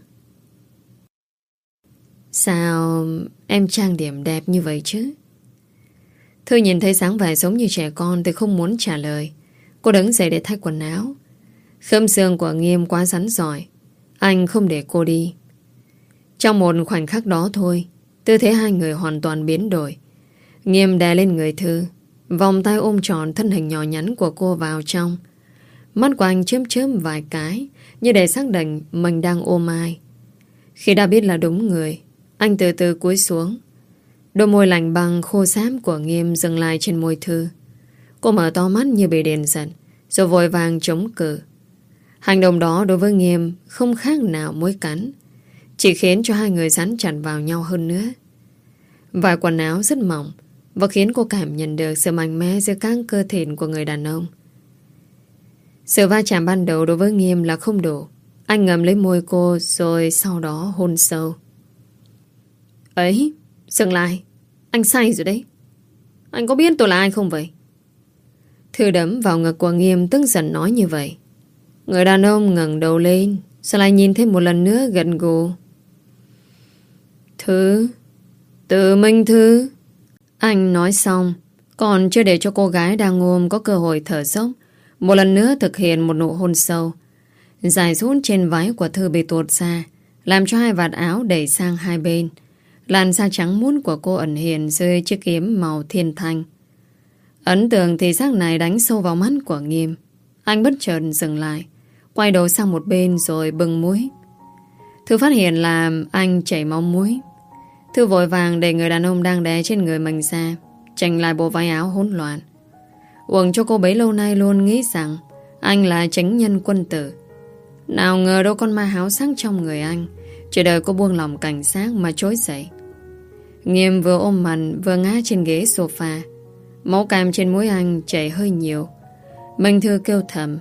Sao em trang điểm đẹp như vậy chứ? Thư nhìn thấy sáng vẻ giống như trẻ con thì không muốn trả lời. Cô đứng dậy để thay quần áo. Khớp xương của Nghiêm quá rắn giỏi, anh không để cô đi. Trong một khoảnh khắc đó thôi, tư thế hai người hoàn toàn biến đổi. Nghiêm đè lên người Thư, vòng tay ôm tròn thân hình nhỏ nhắn của cô vào trong. Mắt của anh chớp chớp vài cái, như để xác định mình đang ôm ai. Khi đã biết là đúng người, anh từ từ cúi xuống. Đôi môi lạnh băng khô xám của Nghiêm dừng lại trên môi Thư. Cô mở to mắt như bị điện giật, rồi vội vàng chống cự. Hành động đó đối với Nghiêm không khác nào muối cắn, chỉ khiến cho hai người dán chặt vào nhau hơn nữa. Vải quần áo rất mỏng và khiến cô cảm nhận được sự mạnh mẽ giữa các cơ thịt của người đàn ông. Sự va chạm ban đầu đối với Nghiêm là không đủ. Anh ngậm lấy môi cô rồi sau đó hôn sâu. Ấy, dừng lại. Anh say rồi đấy. Anh có biết tôi là ai không vậy? Thư đấm vào ngực của Nghiêm tức giận nói như vậy. Người đàn ông ngẩng đầu lên, sao lại nhìn thêm một lần nữa gật gù. Thư, tự Minh Thư. Anh nói xong, còn chưa để cho cô gái đang ôm có cơ hội thở dốc, một lần nữa thực hiện một nụ hôn sâu. Dài rút trên váy của Thư bị tuột ra, làm cho hai vạt áo đẩy sang hai bên. Làn da trắng muốt của cô ẩn hiện dưới chiếc kiếm màu thiên thanh. Ấn tượng thì sắc này đánh sâu vào mắt của Nghiêm. Anh bất chợt dừng lại, quay đầu sang một bên rồi bưng muối. Thư phát hiện là anh chảy máu muối. Thư vội vàng để người đàn ông đang đè trên người mình ra, chỉnh lại bộ váy áo hỗn loạn. Uổng cho cô bấy lâu nay luôn nghĩ rằng anh là chánh nhân quân tử. Nào ngờ đâu con ma háo sắc trong người anh, chỉ đợi cô buông lòng cảnh giác mà trỗi dậy. Nghiêm vừa ôm mặt vừa ngã trên ghế sofa. Máu cam trên mũi anh chảy hơi nhiều. Minh Thư kêu thầm: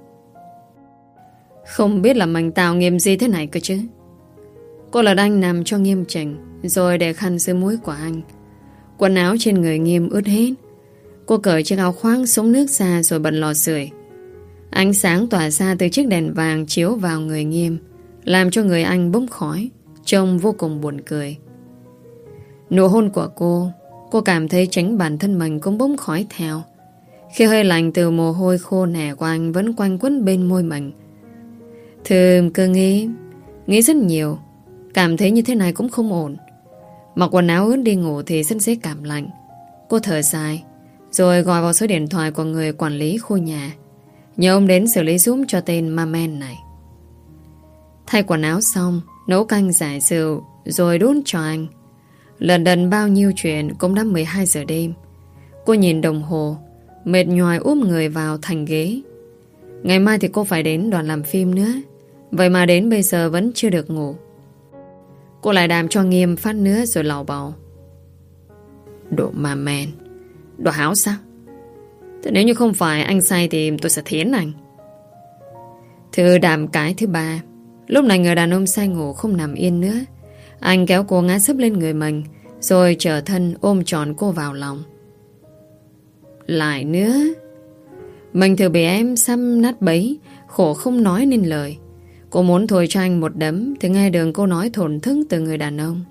không biết là mình tạo Nghiêm gì thế này cơ chứ. Cô lật anh nằm cho Nghiêm chỉnh, rồi để khăn dưới mũi của anh. Quần áo trên người Nghiêm ướt hết. Cô cởi chiếc áo khoác xuống nước ra rồi bật lò sưởi. Ánh sáng tỏa ra từ chiếc đèn vàng chiếu vào người Nghiêm, làm cho người anh bốc khói, trông vô cùng buồn cười. Nụ hôn của cô, cô cảm thấy chính bản thân mình cũng bốc khói theo, khi hơi lạnh từ mồ hôi khô nẻ của anh vẫn quanh quẩn bên môi mình. Thư cứ nghĩ, nghĩ rất nhiều, cảm thấy như thế này cũng không ổn. Mặc quần áo ướt đi ngủ thì rất dễ cảm lạnh. Cô thở dài, rồi gọi vào số điện thoại của người quản lý khu nhà, nhờ ông đến xử lý giúp cho tên ma men này. Thay quần áo xong, nấu canh giải rượu, rồi đút cho anh. Lần đần bao nhiêu chuyện cũng đã mười hai giờ đêm. Cô nhìn đồng hồ, mệt nhoài úp người vào thành ghế. Ngày mai thì cô phải đến đoàn làm phim nữa, vậy mà đến bây giờ vẫn chưa được ngủ. Cô lại đàm cho Nghiêm phát nữa rồi lầu bầu: đồ ma men, đồ háo sắc. Thế nếu như không phải anh say thì tôi sẽ thiến anh. Thư đàm cái thứ ba. Lúc này người đàn ông say ngủ không nằm yên nữa. Anh kéo cô ngã sấp lên người mình, rồi trở thân ôm trọn cô vào lòng. Lại nữa. Mình thử bị em xăm nát bấy, khổ không nói nên lời. Cô muốn thổi cho anh một đấm, thì nghe đường cô nói thổn thức từ người đàn ông: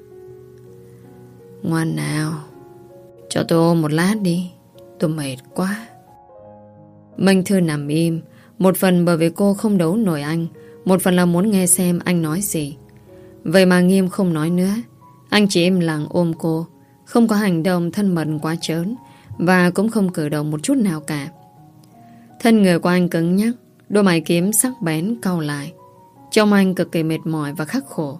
ngoan nào, cho tôi ôm một lát đi, tôi mệt quá. Minh Thư nằm im, một phần bởi vì cô không đấu nổi anh, một phần là muốn nghe xem anh nói gì. Vậy mà Nghiêm không nói nữa. Anh chỉ im lặng ôm cô, không có hành động thân mật quá trớn, và cũng không cử động một chút nào cả. Thân người của anh cứng nhắc, đôi mày kiếm sắc bén cau lại. Trông anh cực kỳ mệt mỏi và khắc khổ.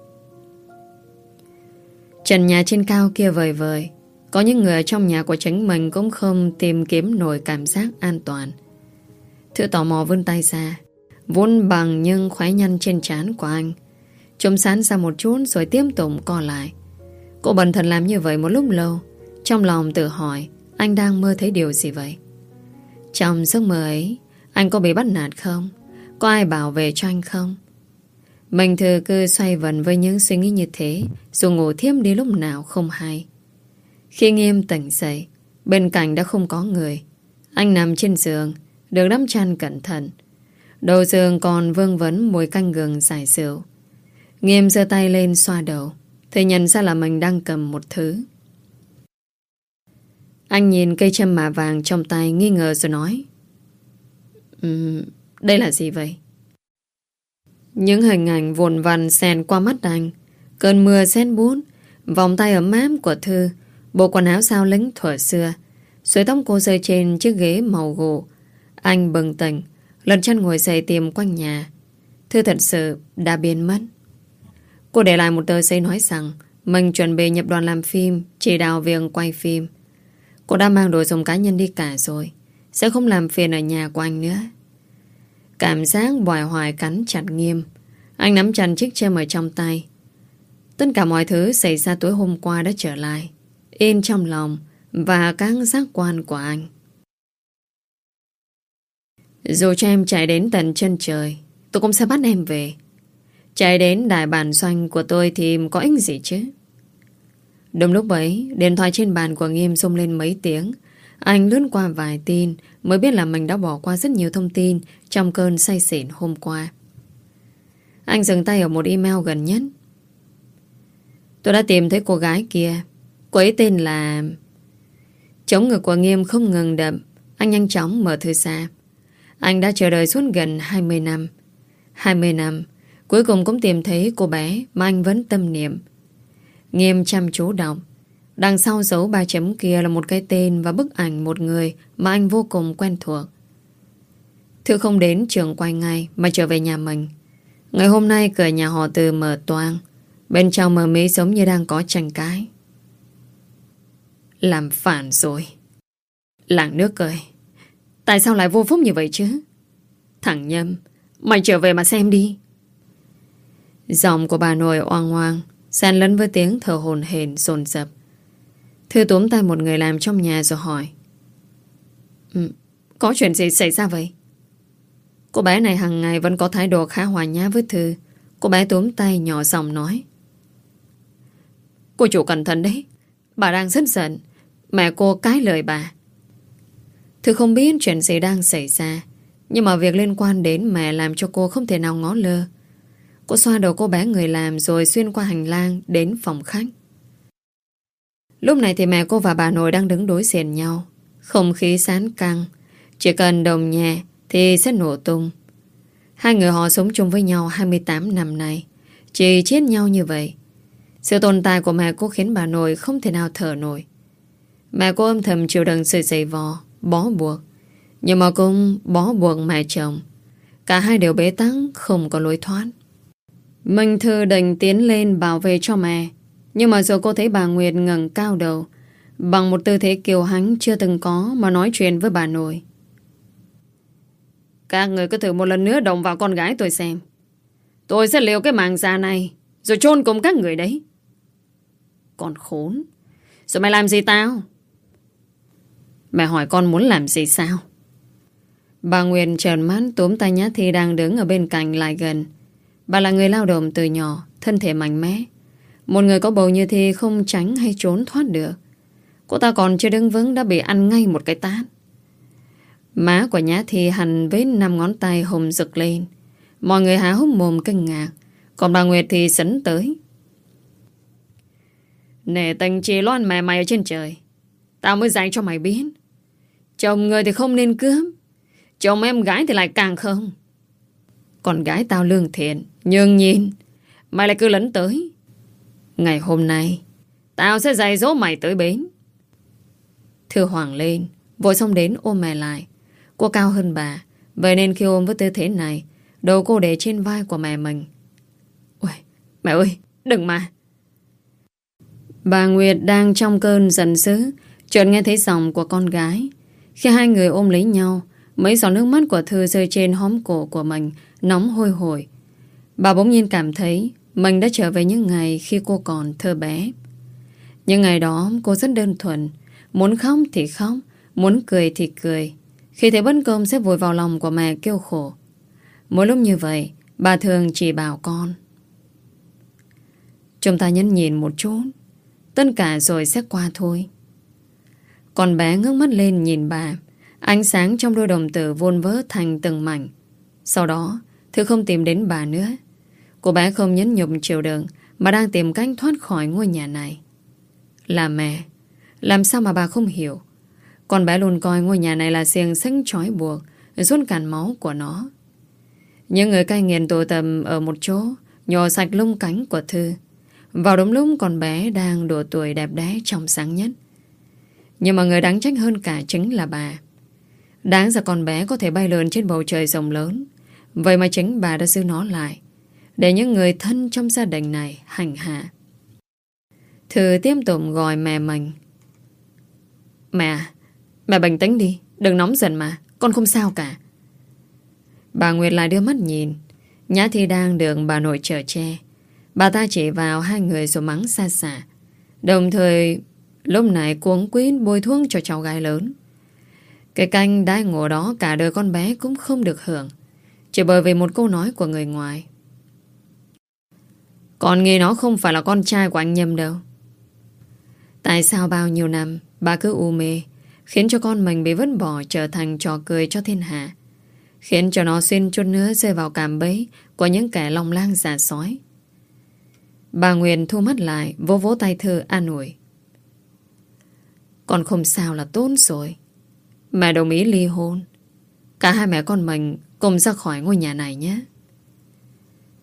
Trần nhà trên cao kia vời vời, có những người trong nhà của chính mình cũng không tìm kiếm nổi cảm giác an toàn. Thư tò mò vươn tay ra, vốn bằng nhưng khoái nhăn trên trán của anh. Trông sán ra một chút rồi tiếp tục co lại. Cô bần thần làm như vậy một lúc lâu, trong lòng tự hỏi anh đang mơ thấy điều gì vậy. Trong giấc mơ ấy, anh có bị bắt nạt không? Có ai bảo vệ cho anh không? Mình Thư cứ xoay vần với những suy nghĩ như thế, dù ngủ thiếp đi lúc nào không hay. Khi Nghiêm tỉnh dậy, bên cạnh đã không có người. Anh nằm trên giường, được đắp chăn cẩn thận. Đầu giường còn vương vấn mùi canh gừng giải rượu. Nghiêm giơ tay lên xoa đầu, thì nhận ra là mình đang cầm một thứ. Anh nhìn cây châm mạ vàng trong tay nghi ngờ rồi nói: um, đây là gì vậy? Những hình ảnh vụn vặt xẹt qua mắt anh. Cơn mưa rét buốt, vòng tay ấm áp của Thư, bộ quần áo sao lính thuở xưa, sợi tóc cô rơi trên chiếc ghế màu gỗ. Anh bừng tỉnh, lần chân ngồi dậy tìm quanh nhà. Thư thật sự đã biến mất. Cô để lại một tờ giấy nói rằng mình chuẩn bị nhập đoàn làm phim, chỉ đạo việc quay phim. Cô đã mang đồ dùng cá nhân đi cả rồi, sẽ không làm phiền ở nhà của anh nữa. Cảm giác bòi hoài cắn chặt Nghiêm. Anh nắm chặt chiếc châm ở trong tay. Tất cả mọi thứ xảy ra tối hôm qua đã trở lại, in trong lòng và các giác quan của anh. Dù cho em chạy đến tận chân trời, tôi cũng sẽ bắt em về. Chạy đến đại bản doanh của tôi thì có ích gì chứ? Đúng lúc ấy, điện thoại trên bàn của Nghiêm rung lên mấy tiếng. Anh lướt qua vài tin mới biết là mình đã bỏ qua rất nhiều thông tin trong cơn say xỉn hôm qua. Anh dừng tay ở một email gần nhất. Tôi đã tìm thấy cô gái kia. Cô ấy tên là... Chống ngực của Nghiêm không ngừng đập. Anh nhanh chóng mở thư ra. Anh đã chờ đợi suốt gần hai mươi năm, hai mươi năm, cuối cùng cũng tìm thấy cô bé mà anh vẫn tâm niệm. Nghiêm chăm chú đọc. Đằng sau dấu ba chấm kia là một cái tên và bức ảnh một người mà anh vô cùng quen thuộc. Thư không đến trường quay ngay mà trở về nhà mình. Ngày hôm nay cửa nhà họ Từ mở toang. Bên trong mờ mí giống như đang có tranh cãi. Làm phản rồi. Làng nước ơi, tại sao lại vô phúc như vậy chứ? Thằng Nhâm, mày trở về mà xem đi. Giọng của bà nội oang oang xen lẫn với tiếng thở hổn hển dồn dập. Thư túm tay một người làm trong nhà rồi hỏi. Ừ, có chuyện gì xảy ra vậy? Cô bé này hàng ngày vẫn có thái độ khá hòa nhã với Thư. Cô bé túm tay nhỏ giọng nói. Cô chủ cẩn thận đấy. Bà đang rất giận. Mẹ cô cãi lời bà. Thư không biết chuyện gì đang xảy ra, nhưng mà việc liên quan đến mẹ làm cho cô không thể nào ngó lơ. Cô xoa đầu cô bé người làm rồi xuyên qua hành lang đến phòng khách. Lúc này thì mẹ cô và bà nội đang đứng đối diện nhau. Không khí sán căng. Chỉ cần đồng nhẹ thì sẽ nổ tung. Hai người họ sống chung với nhau hai mươi tám năm nay, chỉ chết nhau như vậy. Sự tồn tại của mẹ cô khiến bà nội không thể nào thở nổi. Mẹ cô âm thầm chịu đựng sự giày vò, bó buộc. Nhưng mà cũng bó buộc mẹ chồng. Cả hai đều bế tắc, không có lối thoát. Minh Thư định tiến lên bảo vệ cho mẹ. Nhưng mà rồi cô thấy bà Nguyệt ngẩng cao đầu, bằng một tư thế kiêu hãnh chưa từng có mà nói chuyện với bà nội. Các người cứ thử một lần nữa động vào con gái tôi xem. Tôi sẽ liều cái màng già này rồi chôn cùng các người đấy. Con khốn. Rồi mày làm gì tao? Mẹ hỏi con muốn làm gì sao? Bà Nguyệt trợn mắt túm tay Nhã Thi đang đứng ở bên cạnh lại gần. Bà là người lao động từ nhỏ, thân thể mạnh mẽ. Một người có bầu như Thi không tránh hay trốn thoát được. Cô ta còn chưa đứng vững đã bị ăn ngay một cái tát. Má của Nhã Thi hằn với năm ngón tay hồng rực lên. Mọi người há hốc mồm kinh ngạc. Còn bà Nguyệt thì sấn tới. Nể tình chị Loan mẹ mày ở trên trời, tao mới dạy cho mày biết. Chồng người thì không nên cướp, chồng em gái thì lại càng không. Con gái tao lương thiện, nhường nhìn, mày lại cứ lấn tới. Ngày hôm nay tao sẽ dạy dỗ mày tới bến. Thư hoảng lên, vội xông đến ôm mẹ lại. Cô cao hơn bà, vậy nên khi ôm với tư thế này, đầu cô để trên vai của mẹ mình. Ôi, mẹ ơi, đừng mà. Bà Nguyệt đang trong cơn giận dữ, chợt nghe thấy giọng của con gái. Khi hai người ôm lấy nhau, mấy giọt nước mắt của Thư rơi trên hóm cổ của mình, nóng hôi hổi. Bà bỗng nhiên cảm thấy mình đã trở về những ngày khi cô còn thơ bé. Những ngày đó cô rất đơn thuần, muốn khóc thì khóc, muốn cười thì cười. Khi thấy bất công sẽ vùi vào lòng của mẹ kêu khổ. Mỗi lúc như vậy, bà thường chỉ bảo con. Chúng ta nhẫn nhịn một chút, tất cả rồi sẽ qua thôi. Con bé ngước mắt lên nhìn bà. Ánh sáng trong đôi đồng tử vun vỡ thành từng mảnh. Sau đó Thư không tìm đến bà nữa. Cô bé không nhẫn nhục chịu đựng, mà đang tìm cách thoát khỏi ngôi nhà này. Là mẹ, làm sao mà bà không hiểu? Con bé luôn coi ngôi nhà này là xiềng xích trói buộc, rút cạn máu của nó. Những người cai nghiện tụ tập ở một chỗ, nhổ sạch lông cánh của Thư. Vào đúng lúc con bé đang độ tuổi đẹp đẽ trong sáng nhất. Nhưng mà người đáng trách hơn cả chính là bà. Đáng ra con bé có thể bay lượn trên bầu trời rộng lớn. Vậy mà chính bà đã giữ nó lại, để những người thân trong gia đình này hành hạ. Thư tiếp tục gọi mẹ mình. Mẹ, mẹ bình tĩnh đi, đừng nóng giận mà, con không sao cả. Bà Nguyệt lại đưa mắt nhìn. Nhã Thi đang được bà nội chở che. Bà ta chỉ vào hai người rồi mắng xa xả. Đồng thời lúc này cuống quýt bôi thuốc cho cháu gái lớn. Cái canh đãi ngộ đó cả đời con bé cũng không được hưởng, chỉ bởi vì một câu nói của người ngoài. Con nghĩ nó không phải là con trai của anh Nhâm đâu. Tại sao bao nhiêu năm bà cứ u mê, khiến cho con mình bị vứt bỏ trở thành trò cười cho thiên hạ, khiến cho nó xuyên chút nữa rơi vào cạm bẫy của những kẻ lòng lang dạ sói. Bà Nguyên thu mắt lại, vỗ vỗ tay Thư an ủi. Con không sao là tốt rồi. Mẹ đồng ý ly hôn, cả hai mẹ con mình cùng ra khỏi ngôi nhà này nhé.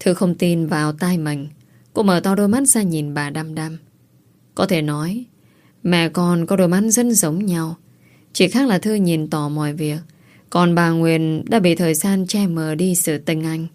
Thư không tin vào tai mình. Cô mở to đôi mắt ra nhìn bà đăm đăm. Có thể nói mẹ con có đôi mắt rất giống nhau. Chỉ khác là Thư nhìn tỏ mọi việc, còn bà Nguyên đã bị thời gian che mờ đi sự tinh anh.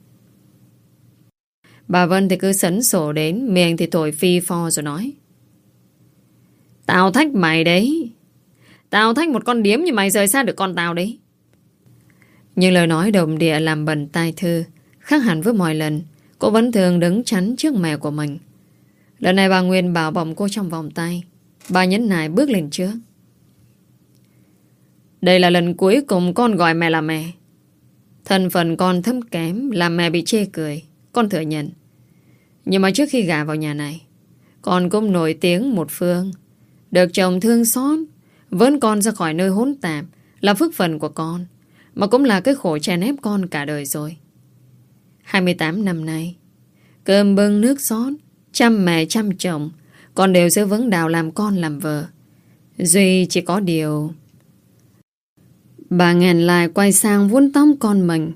Bà Vân thì cứ sấn sổ đến, miệng thì thổi phi pho rồi nói: Tao thách mày đấy. Tao thách một con điếm như mày rời xa được con tao đấy. Nhưng lời nói đồng địa làm bẩn tai Thư. Khác hẳn với mọi lần, cô vẫn thường đứng chắn trước mẹ của mình. Lần này bà Nguyên bảo bỏng cô trong vòng tay. Bà nhấn nại bước lên trước. Đây là lần cuối cùng con gọi mẹ là mẹ. Thân phận con thấp kém, làm mẹ bị chê cười, con thừa nhận. Nhưng mà trước khi gả vào nhà này, con cũng nổi tiếng một phương. Được chồng thương xót, vớn con ra khỏi nơi hỗn tạp là phước phần của con, mà cũng là cái khổ chèn ép con cả đời rồi. hai mươi tám năm nay, cơm bưng nước xót, chăm mẹ chăm chồng, con đều giữ vững đạo làm con làm vợ. Duy chỉ có điều... Bà nghẹn lại quay sang vuốt tóc con mình.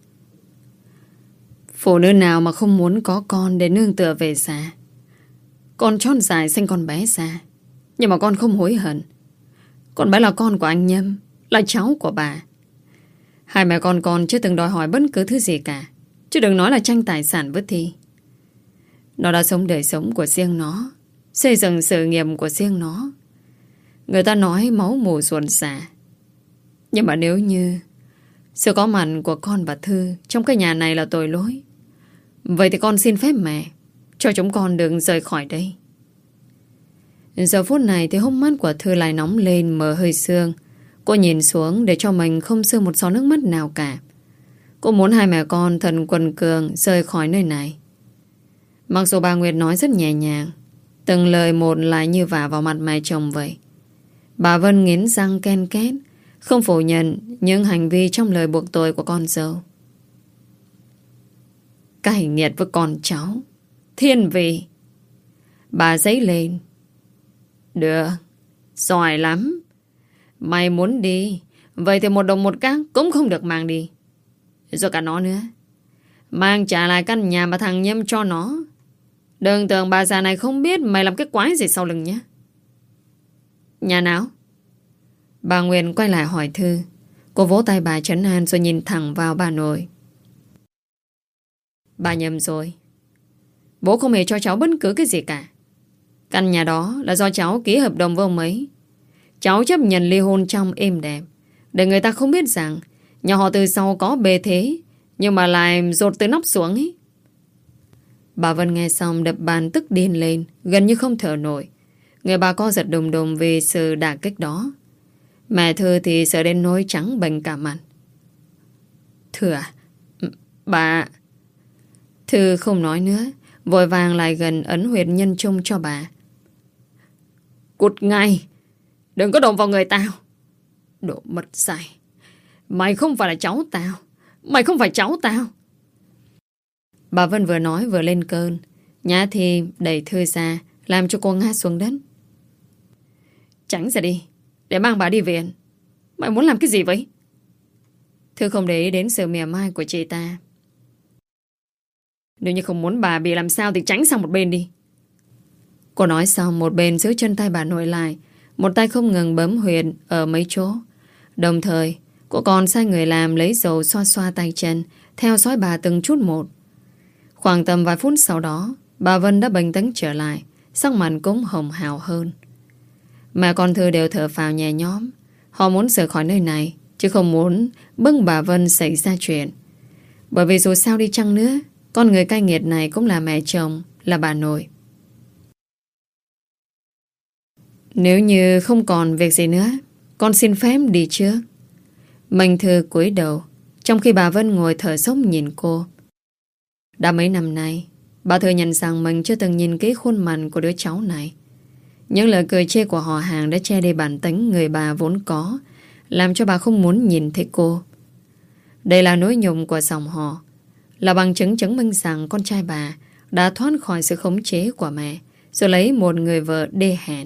Phụ nữ nào mà không muốn có con để nương tựa về già. Con chót dài sinh con bé ra, nhưng mà con không hối hận. Con bé là con của anh Nhâm, là cháu của bà. Hai mẹ con con chưa từng đòi hỏi bất cứ thứ gì cả, chứ đừng nói là tranh tài sản với Thi. Nó đã sống đời sống của riêng nó, xây dựng sự nghiệp của riêng nó. Người ta nói máu mù ruột già. Nhưng mà nếu như sự có mặt của con và Thư trong cái nhà này là tội lỗi, vậy thì con xin phép mẹ cho chúng con đừng rời khỏi đây. Giờ phút này thì hốc mắt của Thư lại nóng lên mờ hơi sương. Cô nhìn xuống để cho mình không sương một giọt nước mắt nào cả. Cô muốn hai mẹ con thần quần cường rời khỏi nơi này. Mặc dù bà Nguyệt nói rất nhẹ nhàng, từng lời một lại như vả vào mặt mẹ chồng vậy. Bà Vân nghiến răng ken két, không phủ nhận những hành vi trong lời buộc tội của con dâu. Cay nghiệt với con cháu, thiên vị. Bà dấy lên. Được, giỏi lắm. Mày muốn đi, vậy thì một đồng một cát cũng không được mang đi. Rồi cả nó nữa. Mang trả lại căn nhà mà thằng Nhâm cho nó. Đừng tưởng bà già này không biết mày làm cái quái gì sau lưng nhé. Nhà nào? Bà Nguyên quay lại hỏi Thư. Cô vỗ tay bà trấn an rồi nhìn thẳng vào bà nội. Bà nhầm rồi. Bố không hề cho cháu bất cứ cái gì cả. Căn nhà đó là do cháu ký hợp đồng với ông ấy. Cháu chấp nhận ly hôn trong êm đẹp, để người ta không biết rằng nhà họ từ sau có bề thế, nhưng mà lại dột từ nóc xuống ấy. Bà Vân nghe xong đập bàn tức điên lên, gần như không thở nổi. Người bà co giật đùng đùng vì sự đả kích đó. Mẹ Thư thì sợ đến nỗi trắng bệch cả mặt. Thư à? Bà... Thư không nói nữa, vội vàng lại gần ấn huyệt nhân trung cho bà. Cút ngay, đừng có động vào người tao. Đồ mất dạy. Mày không phải là cháu tao. Mày không phải cháu tao. Bà Vân vừa nói vừa lên cơn. Nhã Thi đẩy Thư ra, làm cho cô ngã xuống đất. Tránh ra đi, để mang bà đi viện. Mày muốn làm cái gì vậy? Thư không để ý đến sự mỉa mai của chị ta. Nếu như không muốn bà bị làm sao thì tránh sang một bên đi. Cô nói xong một bên giữ chân tay bà nội lại, một tay không ngừng bấm huyệt ở mấy chỗ. Đồng thời cô còn sai người làm lấy dầu xoa xoa tay chân, theo dõi bà từng chút một. Khoảng tầm vài phút sau đó, bà Vân đã bình tĩnh trở lại, sắc mặt cũng hồng hào hơn. Mẹ con Thư đều thở phào nhẹ nhõm. Họ muốn rời khỏi nơi này, chứ không muốn bức bà Vân xảy ra chuyện. Bởi vì dù sao đi chăng nữa, con người cay nghiệt này cũng là mẹ chồng, là bà nội. Nếu như không còn việc gì nữa, con xin phép đi trước. Mình Thư cúi đầu, trong khi bà Vân ngồi thở dốc nhìn cô. Đã mấy năm nay, bà thừa nhận rằng mình chưa từng nhìn kỹ khuôn mặt của đứa cháu này. Những lời cười chê của họ hàng đã che đi bản tính người bà vốn có, làm cho bà không muốn nhìn thấy cô. Đây là nỗi nhục của dòng họ, là bằng chứng chứng minh rằng con trai bà đã thoát khỏi sự khống chế của mẹ, rồi lấy một người vợ đê hèn.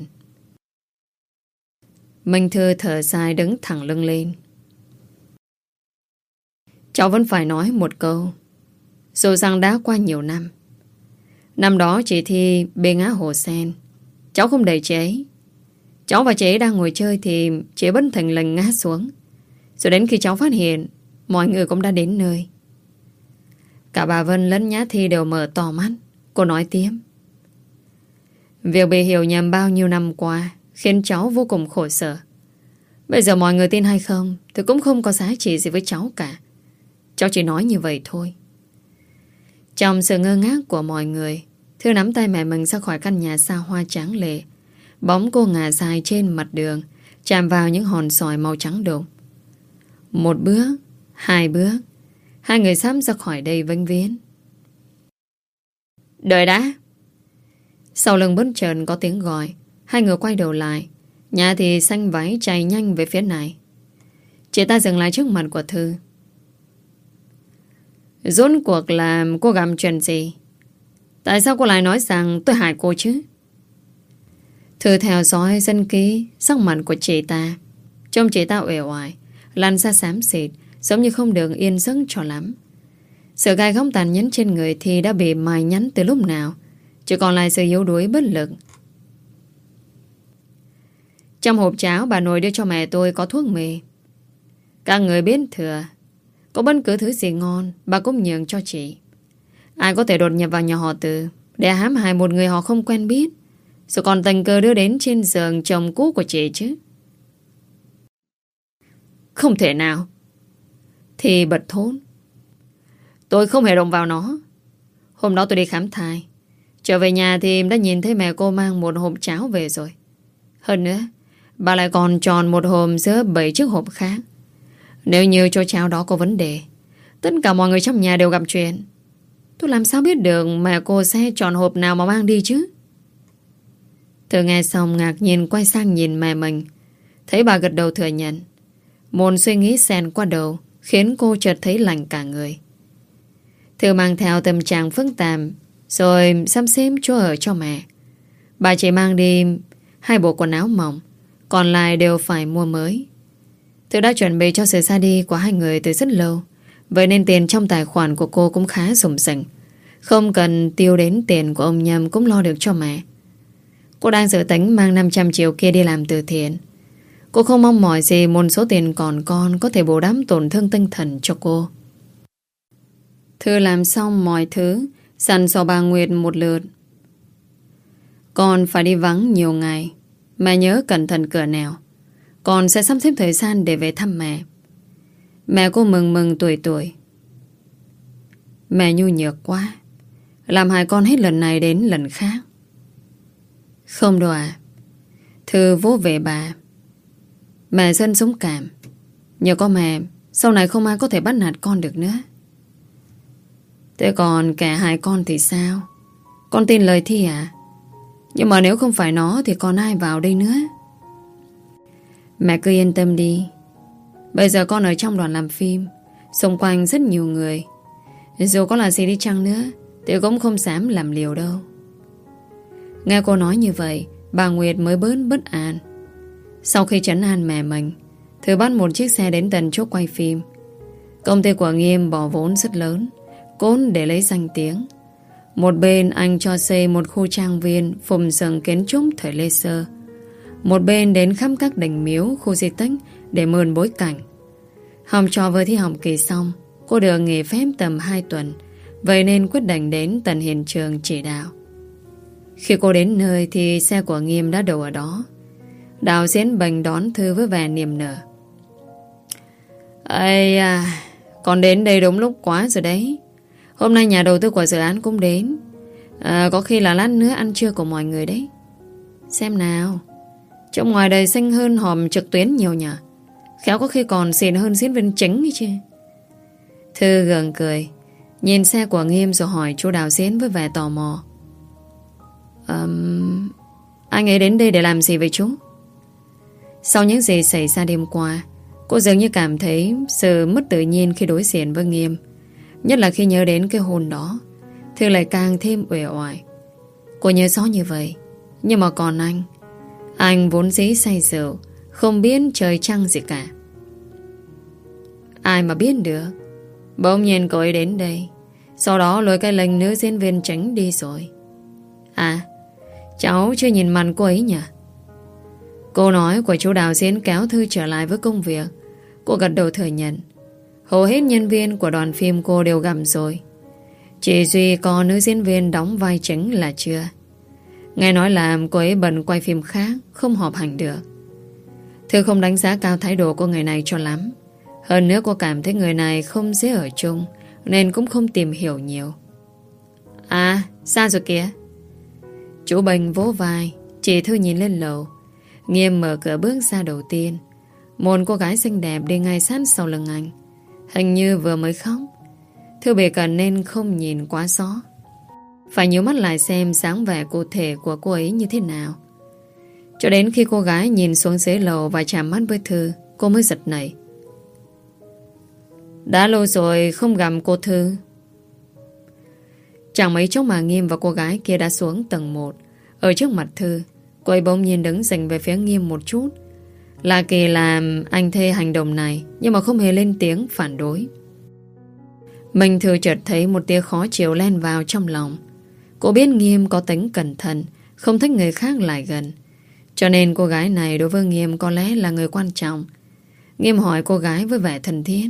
Minh Thư thở dài đứng thẳng lưng lên. Cháu vẫn phải nói một câu. Dù rằng đã qua nhiều năm. Năm đó chị Thi bê ngã hồ sen. Cháu không đẩy chị ấy. Cháu và chị ấy đang ngồi chơi thì chị bất thình lình ngã xuống. Rồi đến khi cháu phát hiện, mọi người cũng đã đến nơi. Cả bà Vân lẫn Nhã Thi đều mở to mắt. Cô nói tiếp. Việc bị hiểu nhầm bao nhiêu năm qua khiến cháu vô cùng khổ sở. Bây giờ mọi người tin hay không thì cũng không có giá trị gì với cháu cả. Cháu chỉ nói như vậy thôi. Trong sự ngơ ngác của mọi người, Thư nắm tay mẹ mình ra khỏi căn nhà xa hoa tráng lệ. Bóng cô ngả dài trên mặt đường, chạm vào những hòn sỏi màu trắng đục. Một bước, hai bước, hai người sắp ra khỏi đây vĩnh viễn. Đợi đã. Sau lưng bất chợt có tiếng gọi. Hai người quay đầu lại. Nhà thì xanh váy chạy nhanh về phía này. Chị ta dừng lại trước mặt của Thư. Rốt cuộc là cô gặp chuyện gì? Tại sao cô lại nói rằng tôi hại cô chứ? Thư theo dõi dân ký sắc mặt của chị ta. Trông chị ta uể oải, làn da xám xịt, giống như không được yên giấc cho lắm. Sự gai góc tàn nhẫn trên người thì đã bị mài nhắn từ lúc nào, chỉ còn lại sự yếu đuối bất lực. Trong hộp cháo bà nội đưa cho mẹ tôi có thuốc mê. Các người biết thừa, có bất cứ thứ gì ngon bà cũng nhường cho chị. Ai có thể đột nhập vào nhà họ Từ để hãm hại một người họ không quen biết, rồi còn tình cờ đưa đến trên giường chồng cũ của chị chứ? Không thể nào. Thì bật thốt. Tôi không hề động vào nó. Hôm đó tôi đi khám thai, trở về nhà thì đã nhìn thấy mẹ cô mang một hộp cháo về rồi. Hơn nữa, bà lại còn tròn một hộp giữa bảy chiếc hộp khác. Nếu như chỗ cháo đó có vấn đề, tất cả mọi người trong nhà đều gặp chuyện. Tôi làm sao biết được mẹ cô sẽ chọn hộp nào mà mang đi chứ? Thư nghe xong ngạc nhiên quay sang nhìn mẹ mình. Thấy bà gật đầu thừa nhận. Một suy nghĩ xen qua đầu khiến cô chợt thấy lạnh cả người. Thư mang theo tâm trạng phức tạp, rồi sắp xếp chỗ ở cho mẹ. Bà chỉ mang đi hai bộ quần áo mỏng, còn lại đều phải mua mới. Thư đã chuẩn bị cho sự ra đi của hai người từ rất lâu, vậy nên tiền trong tài khoản của cô cũng khá rủng rỉnh. Không cần tiêu đến tiền của ông Nhâm cũng lo được cho mẹ. Cô đang dự tính mang năm trăm triệu kia đi làm từ thiện. Cô không mong mỏi gì một số tiền còn con có thể bù đắp tổn thương tinh thần cho cô. Thư làm xong mọi thứ, dặn dò bà Nguyệt một lượt. Con phải đi vắng nhiều ngày, mẹ nhớ cẩn thận cửa nẻo. Con sẽ sắp xếp thời gian để về thăm mẹ. Mẹ cô mừng mừng tuổi tuổi. Mẹ nhu nhược quá, làm hại con hết lần này đến lần khác. Không đâu à. Thư vỗ về bà. Mẹ dân dũng cảm. Nhờ có mẹ, sau này không ai có thể bắt nạt con được nữa. Thế còn kẻ hại con thì sao? Con tin lời Thi à? Nhưng mà nếu không phải nó thì còn ai vào đây nữa? Mẹ cứ yên tâm đi. Bây giờ con ở trong đoàn làm phim, xung quanh rất nhiều người. Dù có là gì đi chăng nữa thì cũng không dám làm liều đâu. Nghe cô nói như vậy, bà Nguyệt mới bớt bất an. Sau khi trấn an mẹ mình, Thư bắt một chiếc xe đến tận chỗ quay phim. Công ty của Nghiêm bỏ vốn rất lớn, cốt để lấy danh tiếng. Một bên anh cho xây một khu trang viên phùng dựng kiến trúc thời Lê Sơ. Một bên đến khắp các đỉnh miếu, khu di tích để mượn bối cảnh. Học trò vừa thi học kỳ xong, cô được nghỉ phép tầm hai tuần, vậy nên quyết định đến tận hiện trường chỉ đạo. Khi cô đến nơi thì xe của Nghiêm đã đậu ở đó. Đạo diễn bành đón Thư với vẻ niềm nở. Ây à, con đến đây đúng lúc quá rồi đấy. Hôm nay nhà đầu tư của dự án cũng đến. à, Có khi là lát nữa ăn trưa của mọi người đấy. Xem nào, trong ngoài đời xinh hơn hòm trực tuyến nhiều nhỉ. Khéo có khi còn xịn hơn diễn viên chính ấy chứ. Thư gượng cười, nhìn xe của Nghiêm rồi hỏi chú đạo diễn với vẻ tò mò. um, Anh ấy đến đây để làm gì vậy chú? Sau những gì xảy ra đêm qua, cô dường như cảm thấy sự mất tự nhiên khi đối diện với Nghiêm. Nhất là khi nhớ đến cái hôn đó, Thư lại càng thêm uể oải. Cô nhớ rõ như vậy, nhưng mà còn anh Anh vốn dĩ say rượu, không biết trời trăng gì cả. Ai mà biết được. Bỗng nhiên cô ấy đến đây, Sau đó lôi cái lệnh nữ diễn viên chính đi rồi. À, cháu chưa nhìn mặt cô ấy nhỉ? Câu nói của chú đạo diễn kéo Thư trở lại với công việc. Cô gật đầu thừa nhận. Hầu hết nhân viên của đoàn phim cô đều gặp rồi. Chỉ duy có nữ diễn viên đóng vai chính là chưa. Nghe nói là cô ấy bận quay phim khác, không họp hành được. Thư không đánh giá cao thái độ của người này cho lắm. Hơn nữa cô cảm thấy người này không dễ ở chung, nên cũng không tìm hiểu nhiều. À, sao rồi kìa? Chú Bình vỗ vai, chị Thư nhìn lên lầu. Nghiêm mở cửa bước ra đầu tiên. Một cô gái xinh đẹp đi ngay sát sau lưng anh. Hình như vừa mới khóc. Thư bị cần nên không nhìn quá rõ. Phải nhíu mắt lại xem dáng vẻ cụ thể của cô ấy như thế nào. Cho đến khi cô gái nhìn xuống dưới lầu và chạm mắt với Thư, cô mới giật nảy. Đã lâu rồi không gặp cô Thư. Chẳng mấy chốc mà Nghiêm và cô gái kia đã xuống tầng một. Ở trước mặt Thư, cô ấy bỗng nhiên đứng dành về phía Nghiêm một chút. Là kỳ làm anh thê hành động này, nhưng mà không hề lên tiếng phản đối. Mình Thư chợt thấy một tia khó chịu len vào trong lòng. Cô biết Nghiêm có tính cẩn thận, không thích người khác lại gần. Cho nên cô gái này đối với Nghiêm có lẽ là người quan trọng. Nghiêm hỏi cô gái với vẻ thân thiết.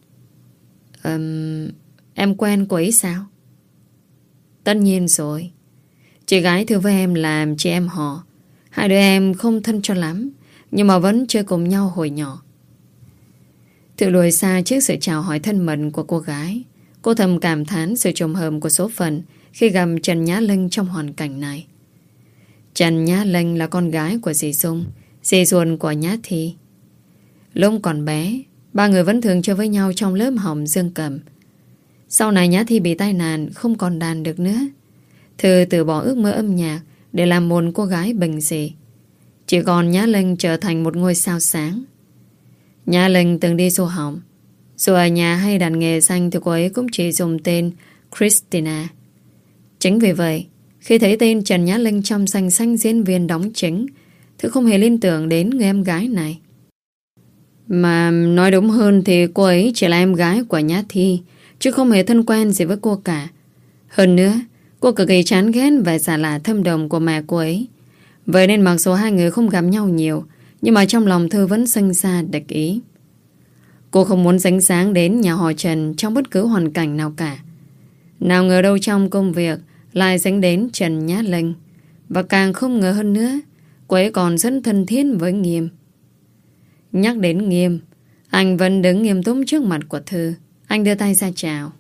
um, Em quen cô ấy sao? Tất nhiên rồi. Chị gái Thư với em làm chị em họ. Hai đứa em không thân cho lắm, nhưng mà vẫn chơi cùng nhau hồi nhỏ. Thư lùi xa trước sự chào hỏi thân mật của cô gái. Cô thầm cảm thán sự trùng hợp của số phận khi gặp Trần Nhã Linh trong hoàn cảnh này. Trần Nhã Linh là con gái của dì Dung, dì ruột của Nhã Thi. Lúc còn bé, ba người vẫn thường chơi với nhau trong lớp học dương cầm. Sau này Nhã Thi bị tai nạn, không còn đàn được nữa. Thư từ bỏ ước mơ âm nhạc để làm một cô gái bình dị. Chỉ còn Nhã Linh trở thành một ngôi sao sáng. Nhã Linh từng đi du học. Dù ở nhà hay đặt nghề danh thì cô ấy cũng chỉ dùng tên Christina. Chính vì vậy, khi thấy tên Trần Nhã Linh trong danh sách diễn viên đóng chính, Thư không hề liên tưởng đến người em gái này. Mà nói đúng hơn thì cô ấy chỉ là em gái của Nhã Thi, chứ không hề thân quen gì với cô cả. Hơn nữa, cô cực kỳ chán ghét vẻ giả lạ thâm độc của mẹ cô ấy. Vậy nên mặc dù hai người không gặp nhau nhiều, nhưng mà trong lòng Thư vẫn sinh ra địch ý. Cô không muốn dính dáng đến nhà họ Trần trong bất cứ hoàn cảnh nào cả. Nào ngờ đâu trong công việc lại dính đến Trần Nhã Linh. Và càng không ngờ hơn nữa, cô ấy còn rất thân thiết với Nghiêm. Nhắc đến Nghiêm, anh vẫn đứng nghiêm túc trước mặt của Thư. Anh đưa tay ra chào.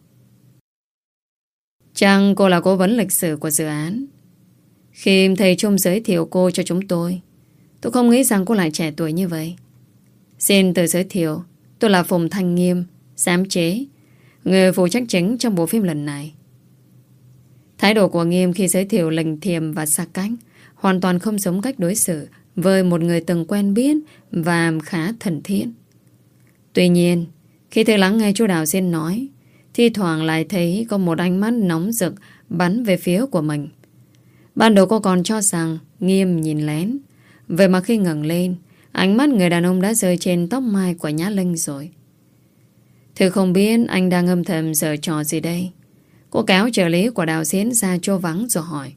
Chăng cô là cố vấn lịch sử của dự án? Khi thầy Trung giới thiệu cô cho chúng tôi, tôi không nghĩ rằng cô lại trẻ tuổi như vậy. Xin tự giới thiệu, tôi là Phùng Thanh Nghiêm, giám chế, người phụ trách chính trong bộ phim lần này. Thái độ của Nghiêm khi giới thiệu Linh Thiềm và xa cách hoàn toàn không giống cách đối xử với một người từng quen biết và khá thân thiết. Tuy nhiên, khi Thư lắng nghe chú đạo diễn nói, thi thoảng lại thấy có một ánh mắt nóng rực bắn về phía của mình. Ban đầu cô còn cho rằng Nghiêm nhìn lén. Vậy mà khi ngẩng lên, ánh mắt người đàn ông đã rơi trên tóc mai của Nhã Linh rồi. Thư không biết anh đang âm thầm giở trò gì đây. Cô kéo trợ lý của đạo diễn ra chỗ vắng rồi hỏi.